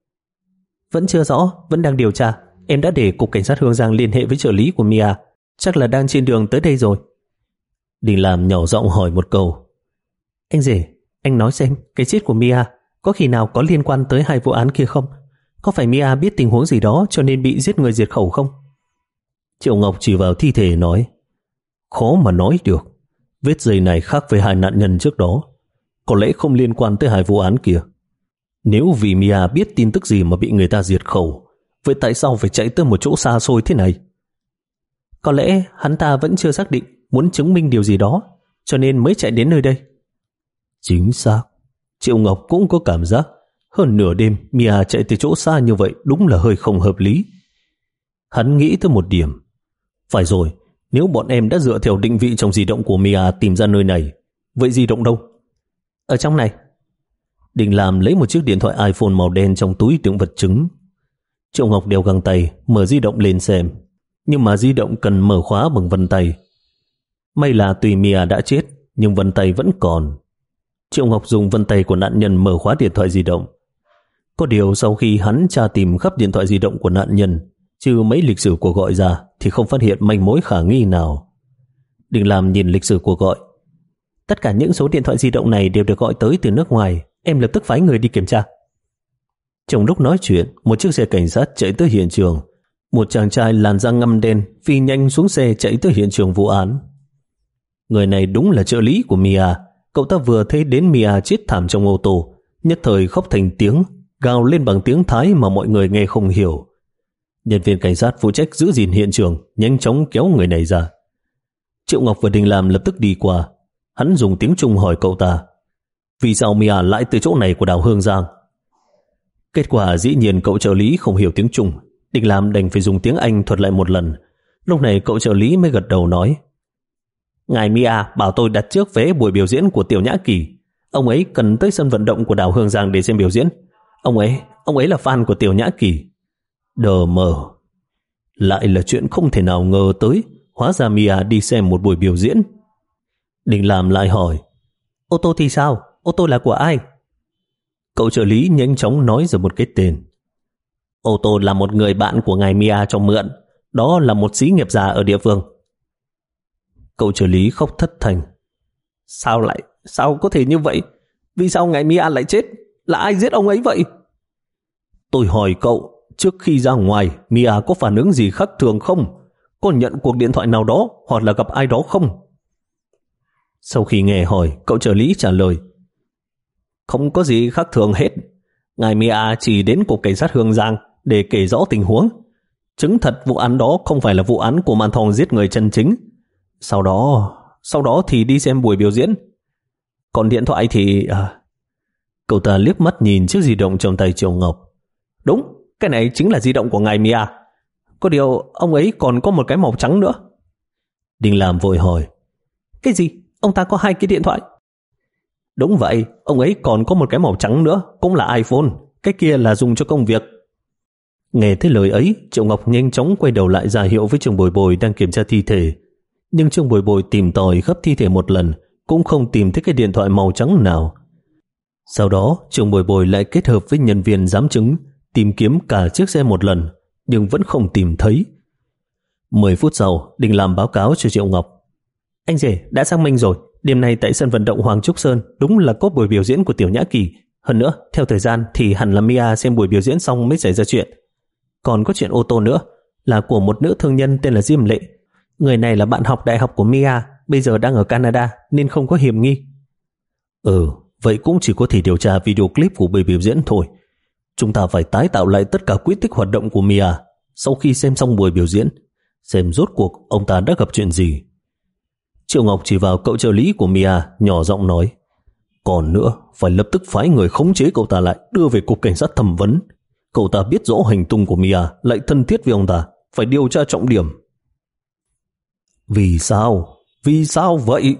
Vẫn chưa rõ, vẫn đang điều tra. Em đã để cục cảnh sát Hương Giang liên hệ với trợ lý của Mia, chắc là đang trên đường tới đây rồi. Đình Lam nhỏ giọng hỏi một câu: Anh rể, anh nói xem cái chết của Mia có khi nào có liên quan tới hai vụ án kia không? Có phải Mia biết tình huống gì đó cho nên bị giết người diệt khẩu không? Triệu Ngọc chỉ vào thi thể nói: Khó mà nói được. Vết dây này khác với hai nạn nhân trước đó, có lẽ không liên quan tới hai vụ án kia. Nếu vì Mia biết tin tức gì mà bị người ta diệt khẩu, vậy tại sao phải chạy tới một chỗ xa xôi thế này? Có lẽ hắn ta vẫn chưa xác định, muốn chứng minh điều gì đó, cho nên mới chạy đến nơi đây. Chính xác. Triệu Ngọc cũng có cảm giác hơn nửa đêm Mia chạy từ chỗ xa như vậy đúng là hơi không hợp lý. Hắn nghĩ tới một điểm. Phải rồi, nếu bọn em đã dựa theo định vị trong di động của Mia tìm ra nơi này, vậy di động đâu? Ở trong này. Đình Lam lấy một chiếc điện thoại iPhone màu đen trong túi đựng vật chứng. Triệu Ngọc đeo găng tay, mở di động lên xem. Nhưng mà di động cần mở khóa bằng vân tay. May là tuy Mia đã chết, nhưng vân tay vẫn còn. Triệu Ngọc dùng vân tay của nạn nhân mở khóa điện thoại di động. Có điều sau khi hắn tra tìm khắp điện thoại di động của nạn nhân, trừ mấy lịch sử cuộc gọi ra, thì không phát hiện manh mối khả nghi nào. Đình Lam nhìn lịch sử cuộc gọi. Tất cả những số điện thoại di động này đều được gọi tới từ nước ngoài. Em lập tức phái người đi kiểm tra. Trong lúc nói chuyện, một chiếc xe cảnh sát chạy tới hiện trường. Một chàng trai làn da ngăm đen phi nhanh xuống xe chạy tới hiện trường vụ án. Người này đúng là trợ lý của Mia. Cậu ta vừa thấy đến Mia chết thảm trong ô tô, nhất thời khóc thành tiếng, gào lên bằng tiếng Thái mà mọi người nghe không hiểu. Nhân viên cảnh sát phụ trách giữ gìn hiện trường nhanh chóng kéo người này ra. Triệu Ngọc và Đình Lam lập tức đi qua. Hắn dùng tiếng Trung hỏi cậu ta: Vì sao Mia lại từ chỗ này của đảo Hương Giang? Kết quả dĩ nhiên cậu trợ lý không hiểu tiếng Trung. Đình Lam đành phải dùng tiếng Anh thuật lại một lần. Lúc này cậu trợ lý mới gật đầu nói: Ngài Mia bảo tôi đặt trước vé buổi biểu diễn của Tiểu Nhã Kỳ. Ông ấy cần tới sân vận động của đảo Hương Giang để xem biểu diễn. Ông ấy, ông ấy là fan của Tiểu Nhã Kỳ. Đờ mờ. Lại là chuyện không thể nào ngờ tới. Hóa ra Mia đi xem một buổi biểu diễn. Đình Lam lại hỏi: Ô tô thì sao? Ô tô là của ai? Cậu trợ lý nhanh chóng nói ra một cái tên. Ô tô là một người bạn của ngài Mia cho mượn. Đó là một xí nghiệp già ở địa phương. Cậu trợ lý khóc thất thành. Sao lại? Sao có thể như vậy? Vì sao ngài Mia lại chết? Là ai giết ông ấy vậy? Tôi hỏi cậu, trước khi ra ngoài Mia có phản ứng gì khác thường không? có nhận cuộc điện thoại nào đó hoặc là gặp ai đó không? Sau khi nghe hỏi, cậu trợ lý trả lời: Không có gì khác thường hết. Ngài Mia chỉ đến cục cảnh sát Hương Giang để kể rõ tình huống, chứng thật vụ án đó không phải là vụ án của Man Thong giết người chân chính. Sau đó, sau đó thì đi xem buổi biểu diễn. Còn điện thoại thì... À... Cậu ta liếc mắt nhìn chiếc di động trong tay Triệu Ngọc. Đúng, cái này chính là di động của ngài Mia. Có điều ông ấy còn có một cái màu trắng nữa. Đình Làm vội hỏi: Cái gì? Ông ta có hai cái điện thoại? Đúng vậy, ông ấy còn có một cái màu trắng nữa, cũng là iPhone. Cái kia là dùng cho công việc. Nghe thấy lời ấy, Triệu Ngọc nhanh chóng quay đầu lại ra hiệu với Trương Bồi Bồi đang kiểm tra thi thể. Nhưng Trương Bồi Bồi tìm tòi khắp thi thể một lần, cũng không tìm thấy cái điện thoại màu trắng nào. Sau đó, Trương Bồi Bồi lại kết hợp với nhân viên giám chứng, tìm kiếm cả chiếc xe một lần, nhưng vẫn không tìm thấy. Mười phút sau, Đình Làm báo cáo cho Triệu Ngọc: Anh rể, đã xác minh rồi. Đêm nay tại sân vận động Hoàng Trúc Sơn đúng là có buổi biểu diễn của Tiểu Nhã Kỳ. Hơn nữa, theo thời gian thì hẳn là Mia xem buổi biểu diễn xong mới xảy ra chuyện. Còn có chuyện ô tô nữa, là của một nữ thương nhân tên là Diêm Lệ. Người này là bạn học đại học của Mia, bây giờ đang ở Canada nên không có hiểm nghi. Ừ, vậy cũng chỉ có thể điều tra video clip của buổi biểu diễn thôi. Chúng ta phải tái tạo lại tất cả quy tích hoạt động của Mia sau khi xem xong buổi biểu diễn, xem rốt cuộc ông ta đã gặp chuyện gì. Triệu Ngọc chỉ vào cậu trợ lý của Mia, nhỏ giọng nói: Còn nữa, phải lập tức phái người khống chế cậu ta lại, đưa về cục cảnh sát thẩm vấn. Cậu ta biết rõ hành tung của Mia, lại thân thiết với ông ta, phải điều tra trọng điểm. Vì sao? Vì sao vậy?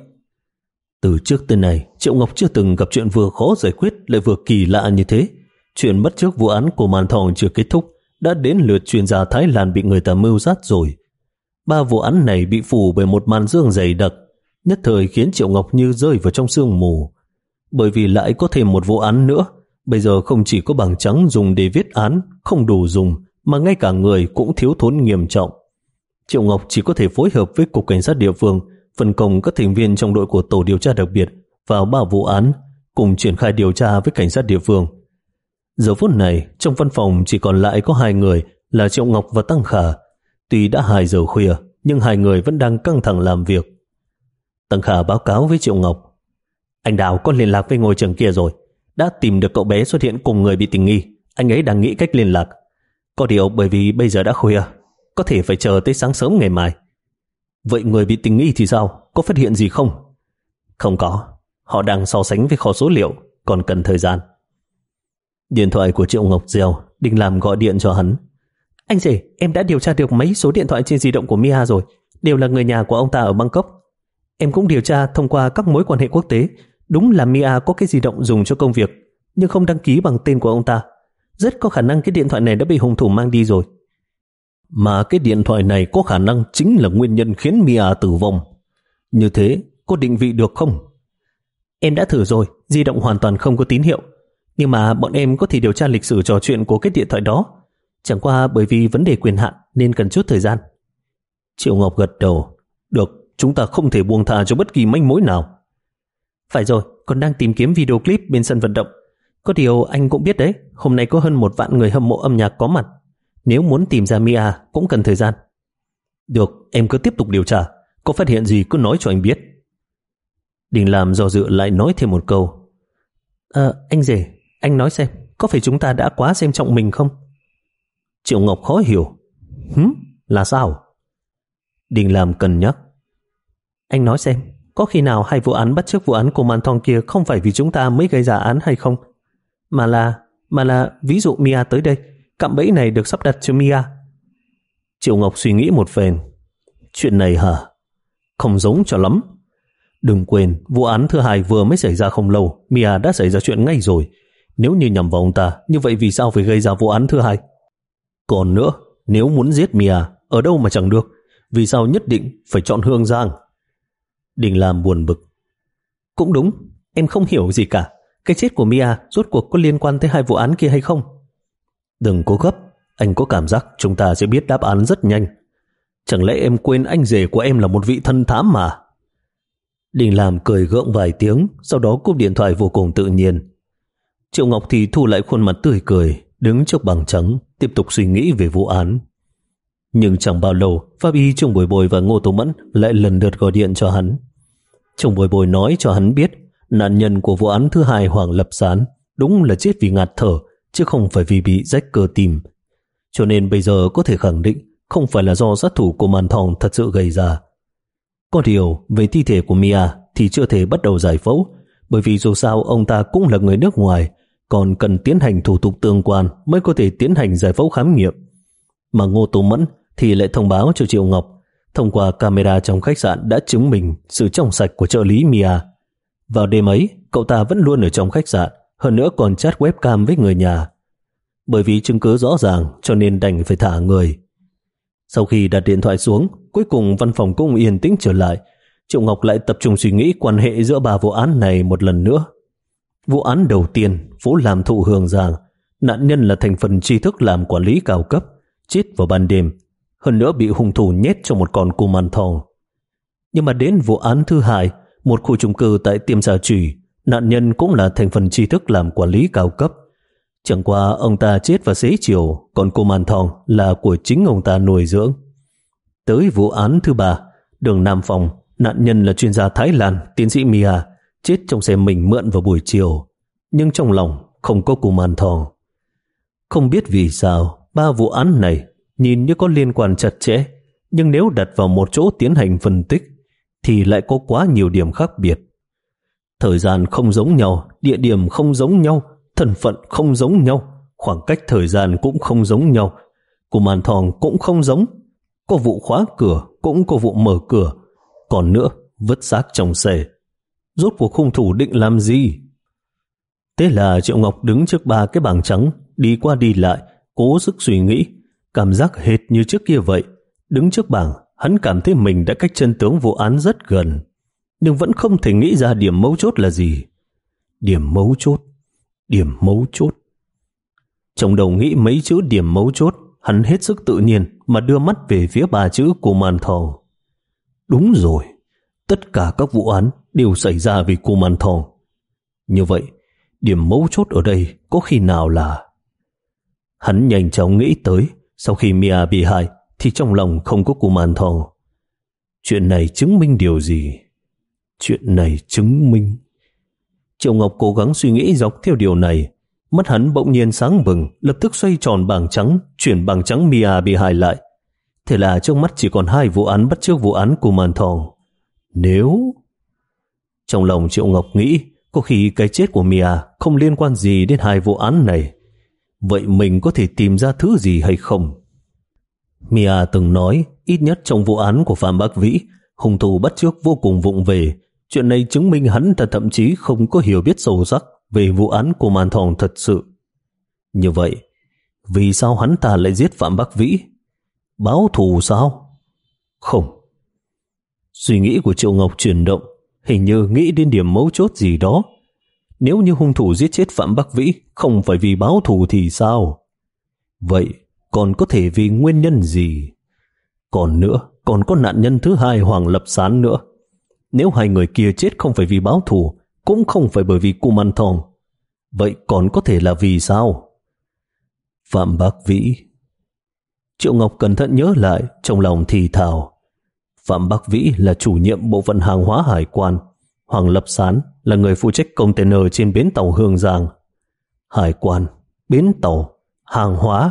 Từ trước tới nay, Triệu Ngọc chưa từng gặp chuyện vừa khó giải quyết lại vừa kỳ lạ như thế. Chuyện bắt chước vụ án của Man Thong chưa kết thúc, đã đến lượt chuyên gia Thái Lan bị người ta mưu sát rồi. Ba vụ án này bị phủ bởi một màn sương dày đặc, nhất thời khiến Triệu Ngọc như rơi vào trong sương mù. Bởi vì lại có thêm một vụ án nữa, bây giờ không chỉ có bằng trắng dùng để viết án không đủ dùng, mà ngay cả người cũng thiếu thốn nghiêm trọng. Triệu Ngọc chỉ có thể phối hợp với cục cảnh sát địa phương, phân công các thành viên trong đội của tổ điều tra đặc biệt vào ba vụ án, cùng triển khai điều tra với cảnh sát địa phương. Giờ phút này, trong văn phòng chỉ còn lại có hai người là Triệu Ngọc và Tăng Khả. Tuy đã hai giờ khuya, nhưng hai người vẫn đang căng thẳng làm việc. Tăng Khả báo cáo với Triệu Ngọc: Anh Đào có liên lạc với ngôi trường kia rồi, đã tìm được cậu bé xuất hiện cùng người bị tình nghi. Anh ấy đang nghĩ cách liên lạc. Có điều bởi vì bây giờ đã khuya, có thể phải chờ tới sáng sớm ngày mai. Vậy người bị tình nghi thì sao? Có phát hiện gì không? Không có, họ đang so sánh với kho số liệu, còn cần thời gian. Điện thoại của Triệu Ngọc reo, Đình Làm gọi điện cho hắn: Anh rể, em đã điều tra được mấy số điện thoại trên di động của Mia rồi, đều là người nhà của ông ta ở Bangkok. Em cũng điều tra thông qua các mối quan hệ quốc tế, đúng là Mia có cái di động dùng cho công việc, nhưng không đăng ký bằng tên của ông ta. Rất có khả năng cái điện thoại này đã bị hung thủ mang đi rồi. Mà cái điện thoại này có khả năng chính là nguyên nhân khiến Mia tử vong. Như thế, có định vị được không? Em đã thử rồi, di động hoàn toàn không có tín hiệu. Nhưng mà bọn em có thể điều tra lịch sử trò chuyện của cái điện thoại đó. Chẳng qua bởi vì vấn đề quyền hạn nên cần chút thời gian. Triệu Ngọc gật đầu: Được, chúng ta không thể buông tha cho bất kỳ manh mối nào. Phải rồi, còn đang tìm kiếm video clip bên sân vận động. Có điều anh cũng biết đấy, hôm nay có hơn một vạn người hâm mộ âm nhạc có mặt. Nếu muốn tìm ra Mia cũng cần thời gian. Được, em cứ tiếp tục điều tra. Có phát hiện gì cứ nói cho anh biết. Đình Làm do dự lại nói thêm một câu: À, anh rể, anh nói xem, có phải chúng ta đã quá xem trọng mình không? Triệu Ngọc khó hiểu: Hửm, là sao? Đình Làm cân nhắc: Anh nói xem, có khi nào hai vụ án bắt chước vụ án của Man Thong kia không phải vì chúng ta mới gây ra án hay không? Mà là, mà là ví dụ Mia tới đây, cạm bẫy này được sắp đặt cho Mia. Triệu Ngọc suy nghĩ một phen: Chuyện này hả? Không giống cho lắm. Đừng quên, vụ án thứ hai vừa mới xảy ra không lâu, Mia đã xảy ra chuyện ngay rồi. Nếu như nhằm vào ông ta, như vậy vì sao phải gây ra vụ án thứ hai? Còn nữa, nếu muốn giết Mia, ở đâu mà chẳng được, vì sao nhất định phải chọn Hương Giang? Đình Làm buồn bực: Cũng đúng, em không hiểu gì cả. Cái chết của Mia rốt cuộc có liên quan tới hai vụ án kia hay không? Đừng cố gấp, anh có cảm giác chúng ta sẽ biết đáp án rất nhanh. Chẳng lẽ em quên anh rể của em là một vị thân thám mà? Đình Làm cười gượng vài tiếng, sau đó cúp điện thoại vô cùng tự nhiên. Triệu Ngọc thì thu lại khuôn mặt tươi cười, đứng trước bằng trắng, tiếp tục suy nghĩ về vụ án. Nhưng chẳng bao lâu, pháp y Trung Bồi Bồi và Ngô Tố Mẫn lại lần lượt gọi điện cho hắn. Trung Bồi Bồi nói cho hắn biết nạn nhân của vụ án thứ hai Hoàng Lập Sán đúng là chết vì ngạt thở, chứ không phải vì bị rách cơ tim. Cho nên bây giờ có thể khẳng định không phải là do sát thủ của Màn Thòng thật sự gây ra. Có điều về thi thể của Mia thì chưa thể bắt đầu giải phẫu, bởi vì dù sao ông ta cũng là người nước ngoài, còn cần tiến hành thủ tục tương quan mới có thể tiến hành giải phẫu khám nghiệm. Mà Ngô Tố Mẫn thì lại thông báo cho Triệu Ngọc thông qua camera trong khách sạn đã chứng minh sự trong sạch của trợ lý Mia. Vào đêm ấy, cậu ta vẫn luôn ở trong khách sạn, hơn nữa còn chat webcam với người nhà. Bởi vì chứng cứ rõ ràng cho nên đành phải thả người. Sau khi đặt điện thoại xuống, cuối cùng văn phòng cũng yên tĩnh trở lại. Triệu Ngọc lại tập trung suy nghĩ quan hệ giữa ba vụ án này một lần nữa. Vụ án đầu tiên, phố làm thụ Hương Giang, nạn nhân là thành phần tri thức làm quản lý cao cấp, chết vào ban đêm, hơn nữa bị hung thủ nhét cho một con cù Màn Thòng. Nhưng mà đến vụ án thứ hai, một khu chung cư tại Tiêm Sa Trùy, nạn nhân cũng là thành phần tri thức làm quản lý cao cấp. Chẳng qua ông ta chết vào xế chiều, còn cù Màn Thòng là của chính ông ta nuôi dưỡng. Tới vụ án thứ ba, đường Nam Phòng, nạn nhân là chuyên gia Thái Lan, tiến sĩ Mia, chết trong xe mình mượn vào buổi chiều, nhưng trong lòng không có cù Màn Thòng. Không biết vì sao, ba vụ án này nhìn như có liên quan chặt chẽ, nhưng nếu đặt vào một chỗ tiến hành phân tích, thì lại có quá nhiều điểm khác biệt. Thời gian không giống nhau, địa điểm không giống nhau, thân phận không giống nhau, khoảng cách thời gian cũng không giống nhau, cù Màn Thòng cũng không giống. Có vụ khóa cửa, cũng có vụ mở cửa, còn nữa, vứt xác trong xe. Rốt cuộc hung thủ định làm gì? Thế là Triệu Ngọc đứng trước ba cái bảng trắng, đi qua đi lại, cố sức suy nghĩ, cảm giác hệt như trước kia vậy. Đứng trước bảng, hắn cảm thấy mình đã cách chân tướng vụ án rất gần, nhưng vẫn không thể nghĩ ra điểm mấu chốt là gì. Điểm mấu chốt, điểm mấu chốt. Trong đầu nghĩ mấy chữ điểm mấu chốt, hắn hết sức tự nhiên mà đưa mắt về phía ba chữ cù Màn Thòng. Đúng rồi, tất cả các vụ án đều xảy ra vì cù Màn Thòng. Như vậy, điểm mấu chốt ở đây có khi nào là... Hắn nhanh chóng nghĩ tới, sau khi Mia bị hại thì trong lòng không có cù Màn Thòng. Chuyện này chứng minh điều gì? Chuyện này chứng minh... Triệu Ngọc cố gắng suy nghĩ dọc theo điều này. Mắt hắn bỗng nhiên sáng bừng, lập tức xoay tròn bảng trắng, chuyển bảng trắng Mia bị hại lại. Thế là trước mắt chỉ còn hai vụ án bắt chước vụ án cù Màn Thòng. Nếu... Trong lòng Triệu Ngọc nghĩ, có khi cái chết của Mia không liên quan gì đến hai vụ án này. Vậy mình có thể tìm ra thứ gì hay không? Mia từng nói, ít nhất trong vụ án của Phạm Bác Vĩ, hung thủ bắt chước vô cùng vụng về. Chuyện này chứng minh hắn ta thậm chí không có hiểu biết sâu sắc về vụ án của Màn Thòng thật sự. Như vậy, vì sao hắn ta lại giết Phạm Bác Vĩ? Báo thù sao? Không. Suy nghĩ của Triệu Ngọc chuyển động, hình như nghĩ đến điểm mấu chốt gì đó. Nếu như hung thủ giết chết Phạm Bác Vĩ không phải vì báo thù thì sao? Vậy còn có thể vì nguyên nhân gì? Còn nữa, còn có nạn nhân thứ hai Hoàng Lập Sán nữa. Nếu hai người kia chết không phải vì báo thù, cũng không phải bởi vì cù Màn Thòng, vậy còn có thể là vì sao? Phạm Bác Vĩ. Triệu Ngọc cẩn thận nhớ lại, trong lòng thì thào. Phạm Bác Vĩ là chủ nhiệm bộ phận hàng hóa hải quan, Hoàng Lập Sán là người phụ trách container trên bến tàu Hương Giang. Hải quan, bến tàu, hàng hóa.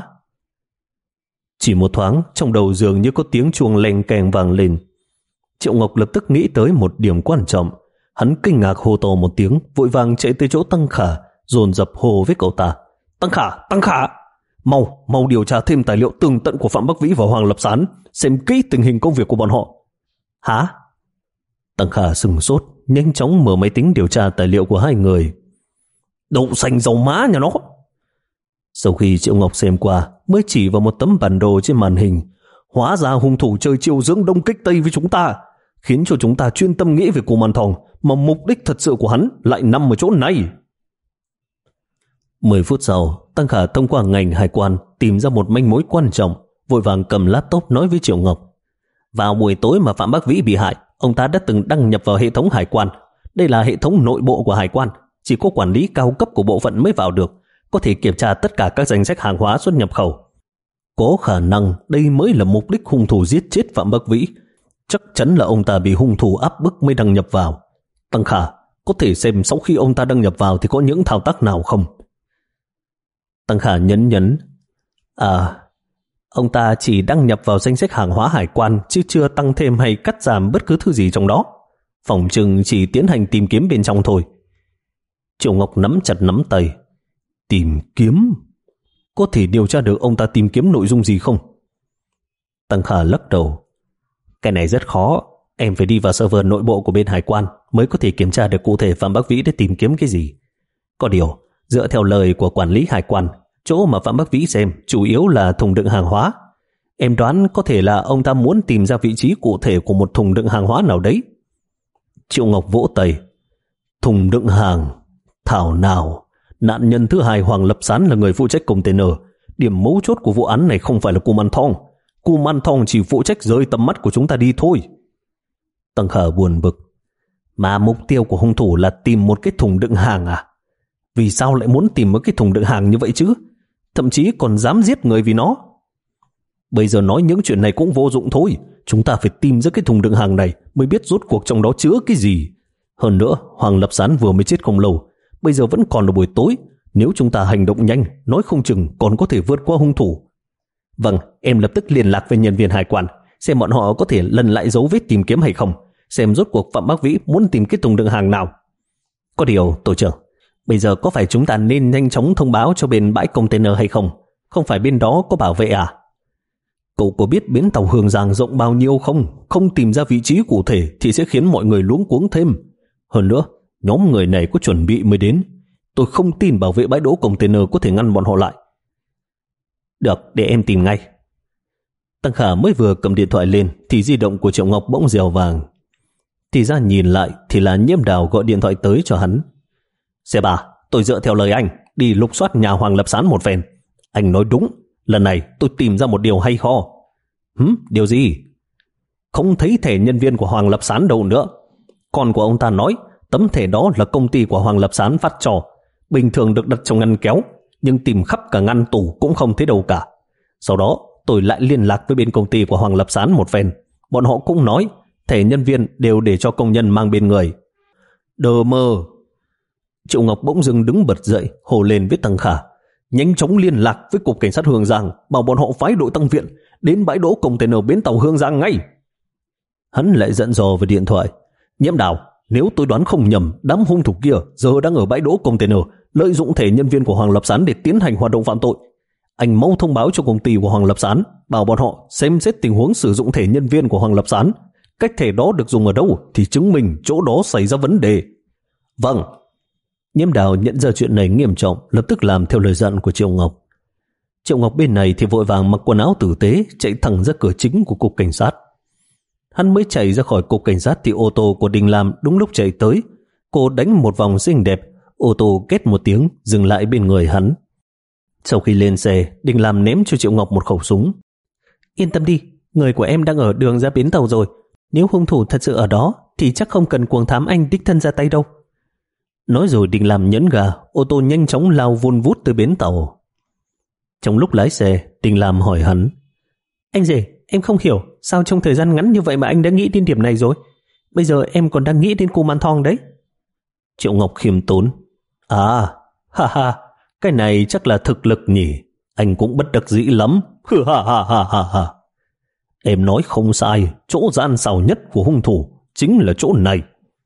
Chỉ một thoáng, trong đầu dường như có tiếng chuông leng keng vang lên. Triệu Ngọc lập tức nghĩ tới một điểm quan trọng. Hắn kinh ngạc hô to một tiếng, vội vàng chạy tới chỗ Tăng Khả, dồn dập hô với cậu ta. Tăng Khả, Tăng Khả, mau, mau điều tra thêm tài liệu tường tận của Phạm Bác Vĩ và Hoàng Lập Sán, xem kỹ tình hình công việc của bọn họ. Hả? Tăng Khả sừng sốt, nhanh chóng mở máy tính điều tra tài liệu của hai người. Đậu xanh dầu má nhà nó. Sau khi Triệu Ngọc xem qua, mới chỉ vào một tấm bản đồ trên màn hình. Hóa ra hung thủ chơi chiêu dưỡng đông kích tây với chúng ta, khiến cho chúng ta chuyên tâm nghĩ về cù Màn Thòng, mà mục đích thật sự của hắn lại nằm ở chỗ này. Mười phút sau, Tăng Khả thông qua ngành hải quan tìm ra một manh mối quan trọng, vội vàng cầm laptop nói với Triệu Ngọc. Vào buổi tối mà Phạm Bác Vĩ bị hại, ông ta đã từng đăng nhập vào hệ thống hải quan. Đây là hệ thống nội bộ của hải quan, chỉ có quản lý cao cấp của bộ phận mới vào được, có thể kiểm tra tất cả các danh sách hàng hóa xuất nhập khẩu. có khả năng đây mới là mục đích hung thủ giết chết Phạm Bắc Vĩ. Chắc chắn là ông ta bị hung thủ áp bức mới đăng nhập vào. Tăng Khả, có thể xem sau khi ông ta đăng nhập vào thì có những thao tác nào không? Tăng Khả nhấn nhấn. À, ông ta chỉ đăng nhập vào danh sách hàng hóa hải quan chứ chưa tăng thêm hay cắt giảm bất cứ thứ gì trong đó. Phỏng chừng chỉ tiến hành tìm kiếm bên trong thôi. Triệu Ngọc nắm chặt nắm tay. Tìm kiếm? Có thể điều tra được ông ta tìm kiếm nội dung gì không? Tăng Khả lắc đầu. Cái này rất khó. Em phải đi vào server nội bộ của bên hải quan mới có thể kiểm tra được cụ thể Phạm Bắc Vĩ để tìm kiếm cái gì. Có điều, dựa theo lời của quản lý hải quan, chỗ mà Phạm Bắc Vĩ xem chủ yếu là thùng đựng hàng hóa. Em đoán có thể là ông ta muốn tìm ra vị trí cụ thể của một thùng đựng hàng hóa nào đấy. Triệu Ngọc vỗ tay. Thùng đựng hàng? Thảo nào, nạn nhân thứ hai Hoàng Lập Sán là người phụ trách container. Điểm mấu chốt của vụ án này không phải là Cù Man Thong. Cù Man Thong chỉ phụ trách rời tầm mắt của chúng ta đi thôi. Tăng Khả buồn bực. Mà mục tiêu của hung thủ là tìm một cái thùng đựng hàng à? Vì sao lại muốn tìm một cái thùng đựng hàng như vậy chứ? Thậm chí còn dám giết người vì nó. Bây giờ nói những chuyện này cũng vô dụng thôi. Chúng ta phải tìm ra cái thùng đựng hàng này mới biết rốt cuộc trong đó chứa cái gì. Hơn nữa, Hoàng Lập Sán vừa mới chết không lâu, bây giờ vẫn còn là buổi tối. Nếu chúng ta hành động nhanh, nói không chừng còn có thể vượt qua hung thủ. Vâng, em lập tức liên lạc với nhân viên hải quan, xem bọn họ có thể lần lại dấu vết tìm kiếm hay không, xem rốt cuộc Phạm Bắc Vĩ muốn tìm cái thùng đựng hàng nào. Có điều, tổ trưởng, bây giờ có phải chúng ta nên nhanh chóng thông báo cho bên bãi container hay không? Không phải bên đó có bảo vệ à? Cậu có biết bến tàu Hương Giang rộng bao nhiêu không? Không tìm ra vị trí cụ thể thì sẽ khiến mọi người luống cuống thêm. Hơn nữa, nhóm người này có chuẩn bị mới đến. Tôi không tin bảo vệ bãi đỗ container có thể ngăn bọn họ lại. Được, để em tìm ngay. Tăng Khả mới vừa cầm điện thoại lên thì di động của Triệu Ngọc bỗng rèo vàng. Thì ra nhìn lại thì là Nhiễm Đào gọi điện thoại tới cho hắn. Sếp à, tôi dựa theo lời anh đi lục soát nhà Hoàng Lập Sán một phen. Anh nói đúng, lần này tôi tìm ra một điều hay ho. Hửm, điều gì? Không thấy thẻ nhân viên của Hoàng Lập Sán đâu nữa. Con của ông ta nói tấm thẻ đó là công ty của Hoàng Lập Sán phát cho, bình thường được đặt trong ngăn kéo, nhưng tìm khắp cả ngăn tủ cũng không thấy đâu cả. Sau đó tôi lại liên lạc với bên công ty của Hoàng Lập Sán một phen. Bọn họ cũng nói thẻ nhân viên đều để cho công nhân mang bên người. Đờ mơ. Triệu Ngọc bỗng dưng đứng bật dậy, hồ lên với Tăng Khả. Nhanh chóng liên lạc với cục cảnh sát Hương Giang, bảo bọn họ phái đội tăng viện đến bãi đỗ container bến tàu Hương Giang ngay. Hắn lại dặn dò về điện thoại. Nhiễm Đào, nếu tôi đoán không nhầm, đám hung thủ kia giờ đang ở bãi đỗ container, lợi dụng thẻ nhân viên của Hoàng Lập Sán để tiến hành hoạt động phạm tội. Anh mau thông báo cho công ty của Hoàng Lập Sán, bảo bọn họ xem xét tình huống sử dụng thẻ nhân viên của Hoàng Lập Sán. Cách thẻ đó được dùng ở đâu thì chứng minh chỗ đó xảy ra vấn đề. Vâng. Nhiễm Đào nhận ra chuyện này nghiêm trọng, lập tức làm theo lời dặn của Triệu Ngọc. Triệu Ngọc bên này thì vội vàng mặc quần áo tử tế, chạy thẳng ra cửa chính của cục cảnh sát. Hắn mới chạy ra khỏi cục cảnh sát thì ô tô của Đình Lam đúng lúc chạy tới. Cô đánh một vòng xinh đẹp, ô tô két một tiếng dừng lại bên người hắn. Sau khi lên xe, Đình Lam ném cho Triệu Ngọc một khẩu súng. Yên tâm đi, người của em đang ở đường ra bến tàu rồi. Nếu hung thủ thật sự ở đó thì chắc không cần cuồng thám anh đích thân ra tay đâu. Nói rồi Đình Lam nhấn ga, ô tô nhanh chóng lao vun vút tới bến tàu. Trong lúc lái xe, Đình Lam hỏi hắn. Anh rể, em không hiểu sao trong thời gian ngắn như vậy mà anh đã nghĩ đến điểm này rồi. Bây giờ em còn đang nghĩ đến Cù Man Thong đấy. Triệu Ngọc khiêm tốn. À, ha ha, cái này chắc là thực lực nhỉ. Anh cũng bất đắc dĩ lắm. Ha ha ha ha ha. Em nói không sai, chỗ gian xảo nhất của hung thủ chính là chỗ này.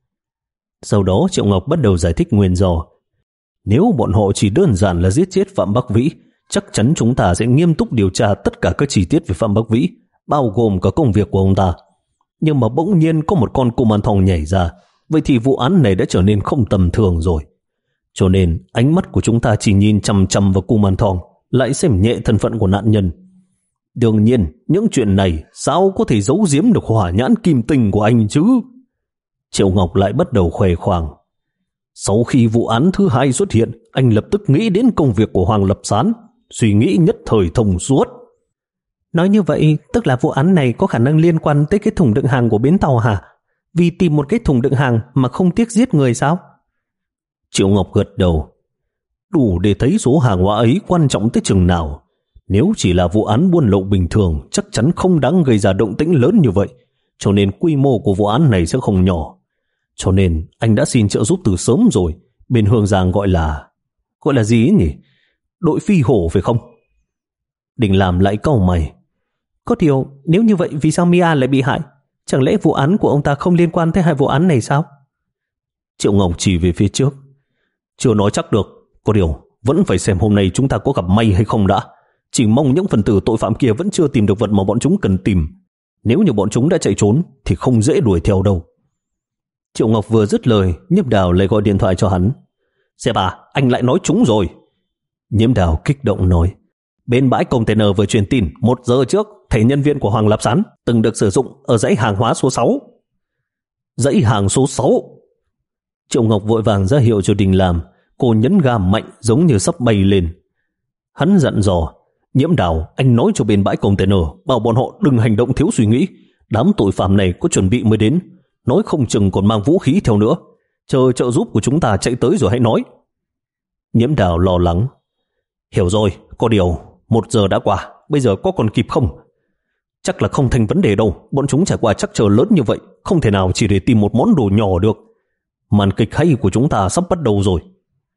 Sau đó Triệu Ngọc bắt đầu giải thích nguyên do. Nếu bọn họ chỉ đơn giản là giết chết Phạm Bắc Vĩ, chắc chắn chúng ta sẽ nghiêm túc điều tra tất cả các chi tiết về Phạm Bắc Vĩ, bao gồm cả công việc của ông ta. Nhưng mà bỗng nhiên có một con Cù Man Thong nhảy ra, vậy thì vụ án này đã trở nên không tầm thường rồi. Cho nên ánh mắt của chúng ta chỉ nhìn chằm chằm vào Cù Man Thong, lại xem nhẹ thân phận của nạn nhân. Đương nhiên, những chuyện này sao có thể giấu giếm được hỏa nhãn kim tinh của anh chứ? Triệu Ngọc lại bắt đầu khoe khoang. Sau khi vụ án thứ hai xuất hiện, anh lập tức nghĩ đến công việc của Hoàng Lập Sán, suy nghĩ nhất thời thông suốt. Nói như vậy, tức là vụ án này có khả năng liên quan tới cái thùng đựng hàng của bến tàu hả? Vì tìm một cái thùng đựng hàng mà không tiếc giết người sao? Triệu Ngọc gật đầu. Đủ để thấy số hàng hóa ấy quan trọng tới chừng nào. Nếu chỉ là vụ án buôn lậu bình thường, chắc chắn không đáng gây ra động tĩnh lớn như vậy, cho nên quy mô của vụ án này sẽ không nhỏ. Cho nên anh đã xin trợ giúp từ sớm rồi. Bên Hương Giang gọi là... Gọi là gì ấy nhỉ? Đội phi hổ phải không? Đình Làm lại cau mày. Có điều, nếu như vậy vì sao Mia lại bị hại? Chẳng lẽ vụ án của ông ta không liên quan tới hai vụ án này sao? Triệu Ngọc chỉ về phía trước. Chưa nói chắc được, có điều vẫn phải xem hôm nay chúng ta có gặp may hay không đã. Chỉ mong những phần tử tội phạm kia vẫn chưa tìm được vật mà bọn chúng cần tìm. Nếu như bọn chúng đã chạy trốn thì không dễ đuổi theo đâu. Triệu Ngọc vừa dứt lời, Nhiếp Đào lại gọi điện thoại cho hắn. Xe bà, anh lại nói chúng rồi. Nhiếp Đào kích động nói. Bên bãi container vừa truyền tin một giờ trước thẻ nhân viên của Hoàng Lập Sán từng được sử dụng ở dãy hàng hóa số sáu. Dãy hàng số sáu. Triệu Ngọc vội vàng ra hiệu cho Đình Làm. Cô nhấn ga mạnh giống như sắp bay lên. Hắn dặn dò, Nhiễm Đào, anh nói cho bên bãi container bảo bọn họ đừng hành động thiếu suy nghĩ. Đám tội phạm này có chuẩn bị mới đến, nói không chừng còn mang vũ khí theo nữa. Chờ trợ giúp của chúng ta chạy tới rồi hãy nói. Nhiễm Đào lo lắng. Hiểu rồi, có điều một giờ đã qua, bây giờ có còn kịp không? Chắc là không thành vấn đề đâu. Bọn chúng trải qua trắc trở lớn như vậy, không thể nào chỉ để tìm một món đồ nhỏ được. Màn kịch hay của chúng ta sắp bắt đầu rồi.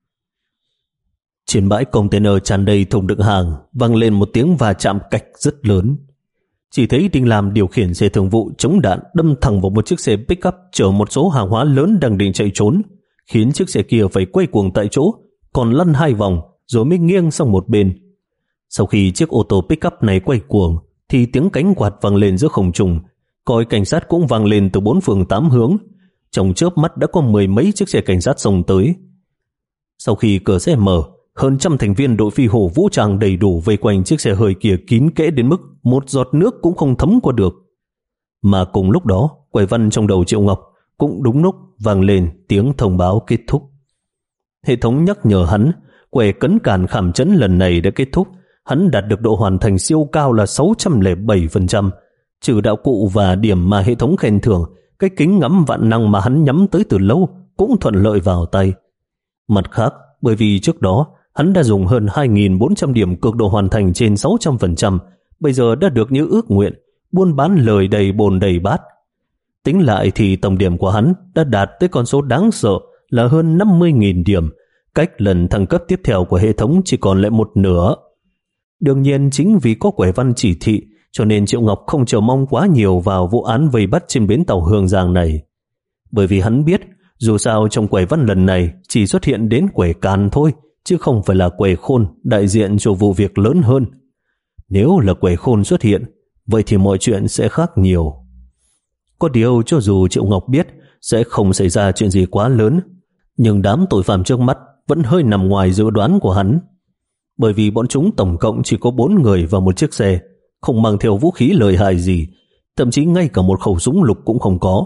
Trên bãi container tràn đầy thùng đựng hàng vang lên một tiếng va chạm cạch rất lớn. Chỉ thấy Đinh Làm điều khiển xe thường vụ chống đạn đâm thẳng vào một chiếc xe pick-up chở một số hàng hóa lớn đang định chạy trốn, khiến chiếc xe kia phải quay cuồng tại chỗ, còn lăn hai vòng rồi mới nghiêng sang một bên. Sau khi chiếc ô tô pick-up này quay cuồng thì tiếng cánh quạt vang lên giữa không trung, còi cảnh sát cũng vang lên từ bốn phương tám hướng. Trong chớp mắt đã có mười mấy chiếc xe cảnh sát xông tới. Sau khi cửa xe mở, hơn trăm thành viên đội phi hổ vũ trang đầy đủ vây quanh chiếc xe hơi kia kín kẽ đến mức một giọt nước cũng không thấm qua được. Mà cùng lúc đó, quầy văn trong đầu Triệu Ngọc cũng đúng lúc vang lên tiếng thông báo kết thúc. Hệ thống nhắc nhở hắn, quầy cấn càn khảm chấn lần này đã kết thúc. Hắn đạt được độ hoàn thành siêu cao là sáu trăm lẻ bảy phần trăm. Trừ đạo cụ và điểm mà hệ thống khen thưởng, cái kính ngắm vạn năng mà hắn nhắm tới từ lâu cũng thuận lợi vào tay. Mặt khác, bởi vì trước đó hắn đã dùng hơn hai nghìn bốn trăm điểm cực độ hoàn thành trên sáu trăm phần trăm, bây giờ đã được như ước nguyện, buôn bán lời đầy bồn đầy bát. Tính lại thì tổng điểm của hắn đã đạt tới con số đáng sợ là hơn năm mươi nghìn điểm, cách lần thăng cấp tiếp theo của hệ thống chỉ còn lại một nửa. Đương nhiên chính vì có quẻ văn chỉ thị cho nên Triệu Ngọc không chờ mong quá nhiều vào vụ án vây bắt trên bến tàu Hương Giang này. Bởi vì hắn biết dù sao trong quẻ văn lần này chỉ xuất hiện đến quẻ càn thôi, chứ không phải là quẻ khôn đại diện cho vụ việc lớn hơn. Nếu là quẻ khôn xuất hiện, vậy thì mọi chuyện sẽ khác nhiều. Có điều cho dù Triệu Ngọc biết sẽ không xảy ra chuyện gì quá lớn, nhưng đám tội phạm trước mắt vẫn hơi nằm ngoài dự đoán của hắn. Bởi vì bọn chúng tổng cộng chỉ có bốn người và một chiếc xe, không mang theo vũ khí lợi hại gì, thậm chí ngay cả một khẩu súng lục cũng không có.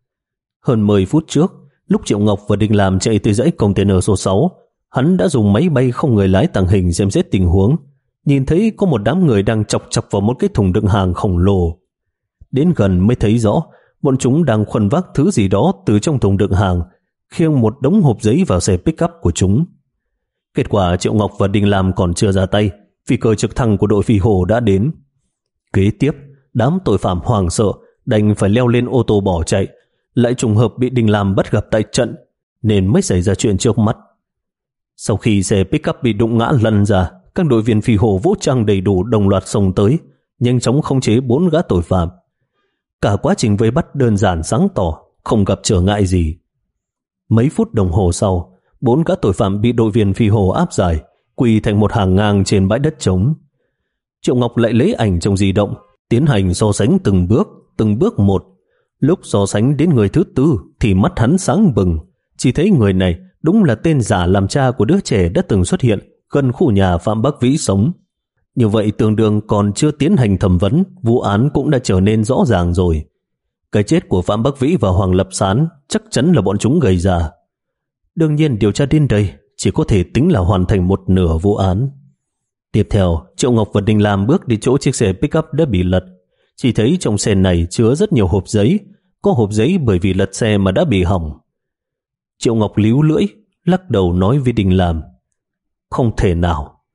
Hơn mười phút trước, lúc Triệu Ngọc và Đinh Làm chạy tới dãy container số sáu, hắn đã dùng máy bay không người lái tàng hình xem xét tình huống, nhìn thấy có một đám người đang chọc chọc vào một cái thùng đựng hàng khổng lồ. Đến gần mới thấy rõ, bọn chúng đang khuân vác thứ gì đó từ trong thùng đựng hàng, khiêng một đống hộp giấy vào xe pick-up của chúng. Kết quả Triệu Ngọc và Đinh Làm còn chưa ra tay, phi cơ trực thăng của đội phi hổ đã đến. Kế tiếp, đám tội phạm hoảng sợ đành phải leo lên ô tô bỏ chạy, lại trùng hợp bị Đinh Làm bắt gặp tại trận, nên mới xảy ra chuyện trước mắt. Sau khi xe pick-up bị đụng ngã lăn ra, các đội viên phi hổ vũ trang đầy đủ đồng loạt xông tới, nhanh chóng khống chế bốn gã tội phạm. Cả quá trình vây bắt đơn giản sáng tỏ, không gặp trở ngại gì. Mấy phút đồng hồ sau, bốn gã tội phạm bị đội viên phi hổ áp giải, quỳ thành một hàng ngang trên bãi đất trống. Triệu Ngọc lại lấy ảnh trong di động, tiến hành so sánh từng bước, từng bước một. Lúc so sánh đến người thứ tư thì mắt hắn sáng bừng, chỉ thấy người này đúng là tên giả làm cha của đứa trẻ đã từng xuất hiện gần khu nhà Phạm Bắc Vĩ sống. Như vậy tương đương còn chưa tiến hành thẩm vấn, vụ án cũng đã trở nên rõ ràng rồi. Cái chết của Phạm Bắc Vĩ và Hoàng Lập Sán chắc chắn là bọn chúng gây ra. Đương nhiên điều tra đến đây chỉ có thể tính là hoàn thành một nửa vụ án. Tiếp theo, Triệu Ngọc và Đinh Lam bước đi chỗ chiếc xe pick-up đã bị lật. Chỉ thấy trong xe này chứa rất nhiều hộp giấy, có hộp giấy bởi vì lật xe mà đã bị hỏng. Triệu Ngọc líu lưỡi, lắc đầu nói với Đinh Lam: không thể nào.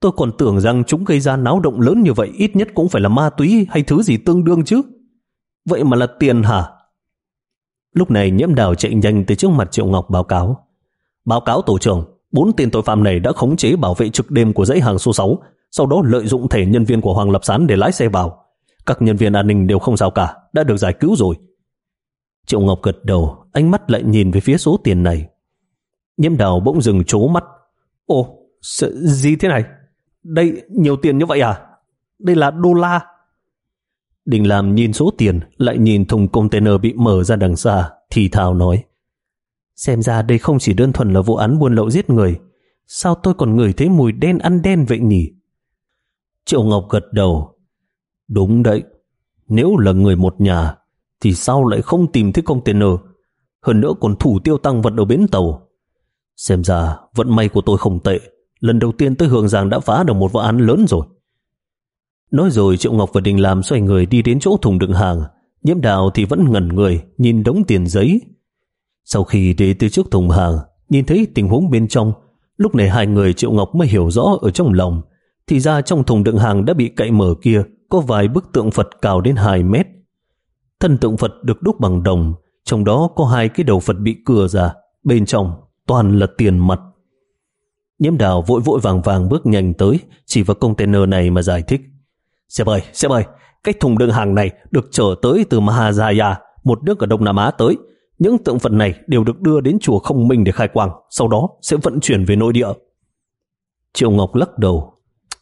Tôi còn tưởng rằng chúng gây ra náo động lớn như vậy ít nhất cũng phải là ma túy hay thứ gì tương đương chứ. Vậy mà là tiền hả? Lúc này Nhiễm Đào chạy nhanh tới trước mặt Triệu Ngọc báo cáo. Báo cáo tổ trưởng, bốn tên tội phạm này đã khống chế bảo vệ trực đêm của dãy hàng số sáu, sau đó lợi dụng thẻ nhân viên của Hoàng Lập Sán để lái xe vào. Các nhân viên an ninh đều không sao cả, đã được giải cứu rồi. Triệu Ngọc gật đầu, ánh mắt lại nhìn về phía số tiền này. Nhiễm Đào bỗng dừng trố mắt. Ồ, gì thế này? Đây nhiều tiền như vậy à? Đây là đô la. Đình Lam nhìn số tiền, lại nhìn thùng container bị mở ra đằng xa, thì thào nói. Xem ra đây không chỉ đơn thuần là vụ án buôn lậu giết người. Sao tôi còn ngửi thấy mùi đen ăn đen vậy nhỉ? Triệu Ngọc gật đầu. Đúng đấy, nếu là người một nhà, thì sao lại không tìm thấy container? Hơn nữa còn thủ tiêu tăng vật ở bến tàu. Xem ra vận may của tôi không tệ. Lần đầu tiên tới Hương Giang đã phá được một vụ án lớn rồi. Nói rồi Triệu Ngọc và Đình Lam xoay người đi đến chỗ thùng đựng hàng. Nhiễm Đào thì vẫn ngẩn người nhìn đống tiền giấy. Sau khi đi tới trước thùng hàng, nhìn thấy tình huống bên trong, lúc này hai người Triệu Ngọc mới hiểu rõ ở trong lòng. Thì ra trong thùng đựng hàng đã bị cậy mở kia có vài bức tượng Phật cao đến hai mét. Thân tượng Phật được đúc bằng đồng, trong đó có hai cái đầu Phật bị cưa ra, bên trong toàn là tiền mặt. Nhiễm Đào vội vội vàng vàng bước nhanh tới, chỉ vào container này mà giải thích. Sếp ơi, sếp ơi, cái thùng đựng hàng này được chở tới từ Mahajaya, một nước ở Đông Nam Á tới. Những tượng Phật này đều được đưa đến chùa Không Minh để khai quang, sau đó sẽ vận chuyển về nội địa. Triệu Ngọc lắc đầu.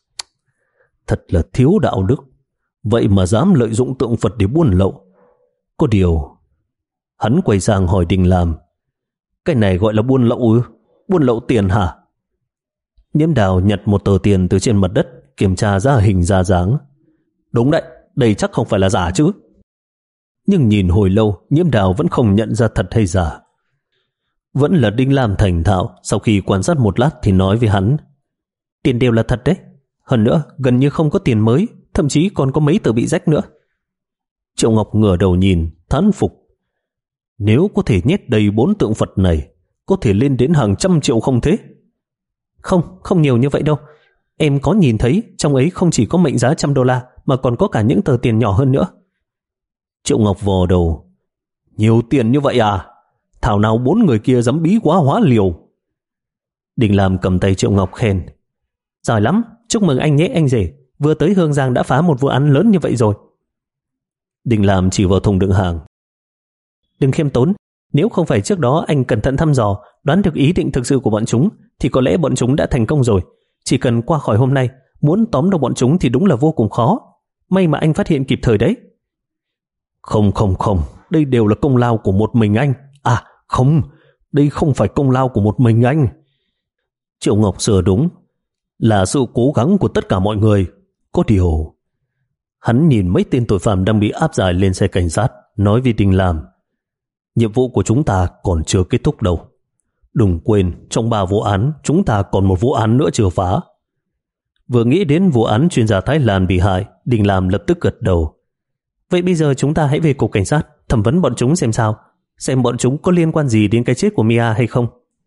Thật là thiếu đạo đức, vậy mà dám lợi dụng tượng Phật để buôn lậu. Có điều, hắn quay sang hỏi Đình Lam. Cái này gọi là buôn lậu ư? Buôn lậu tiền hả? Nhiễm Đào nhặt một tờ tiền từ trên mặt đất, kiểm tra ra hình ra dáng. Đúng đấy, đây chắc không phải là giả chứ. Nhưng nhìn hồi lâu, Nhiễm Đào vẫn không nhận ra thật hay giả. Vẫn là Đinh Lam thành thạo, sau khi quan sát một lát thì nói với hắn. Tiền đều là thật đấy. Hơn nữa, gần như không có tiền mới, thậm chí còn có mấy tờ bị rách nữa. Triệu Ngọc ngửa đầu nhìn, thán phục. Nếu có thể nhét đầy bốn tượng Phật này, có thể lên đến hàng trăm triệu không thế? Không, không nhiều như vậy đâu. Em có nhìn thấy trong ấy không chỉ có mệnh giá trăm đô la mà còn có cả những tờ tiền nhỏ hơn nữa. Triệu Ngọc vò đầu. Nhiều tiền như vậy à? Thảo nào bốn người kia dám bí quá hóa liều. Đình Lam cầm tay Triệu Ngọc khen. Giỏi lắm, chúc mừng anh nhé anh rể. Vừa tới Hương Giang đã phá một vụ án lớn như vậy rồi. Đình Lam chỉ vào thùng đựng hàng. Đừng khiêm tốn. Nếu không phải trước đó anh cẩn thận thăm dò, đoán được ý định thực sự của bọn chúng, thì có lẽ bọn chúng đã thành công rồi. Chỉ cần qua khỏi hôm nay, muốn tóm được bọn chúng thì đúng là vô cùng khó. May mà anh phát hiện kịp thời đấy. Không không không, đây đều là công lao của một mình anh. À không, đây không phải công lao của một mình anh. Triệu Ngọc sửa đúng, là sự cố gắng của tất cả mọi người. Có điều... Hắn nhìn mấy tên tội phạm đang bị áp giải lên xe cảnh sát, nói với Đình Lam. Nhiệm vụ của chúng ta còn chưa kết thúc đâu. Đừng quên, trong ba vụ án, chúng ta còn một vụ án nữa chưa phá. Vừa nghĩ đến vụ án chuyên gia Thái Lan bị hại, Đình Lam lập tức gật đầu. Vậy bây giờ chúng ta hãy về cục cảnh sát, thẩm vấn bọn chúng xem sao. Xem bọn chúng có liên quan gì đến cái chết của Mia hay không.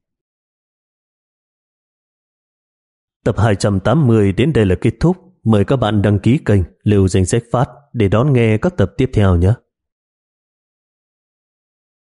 Tập hai trăm tám mươi đến đây là kết thúc. Mời các bạn đăng ký kênh Lưu Danh Sách Phát để đón nghe các tập tiếp theo nhé.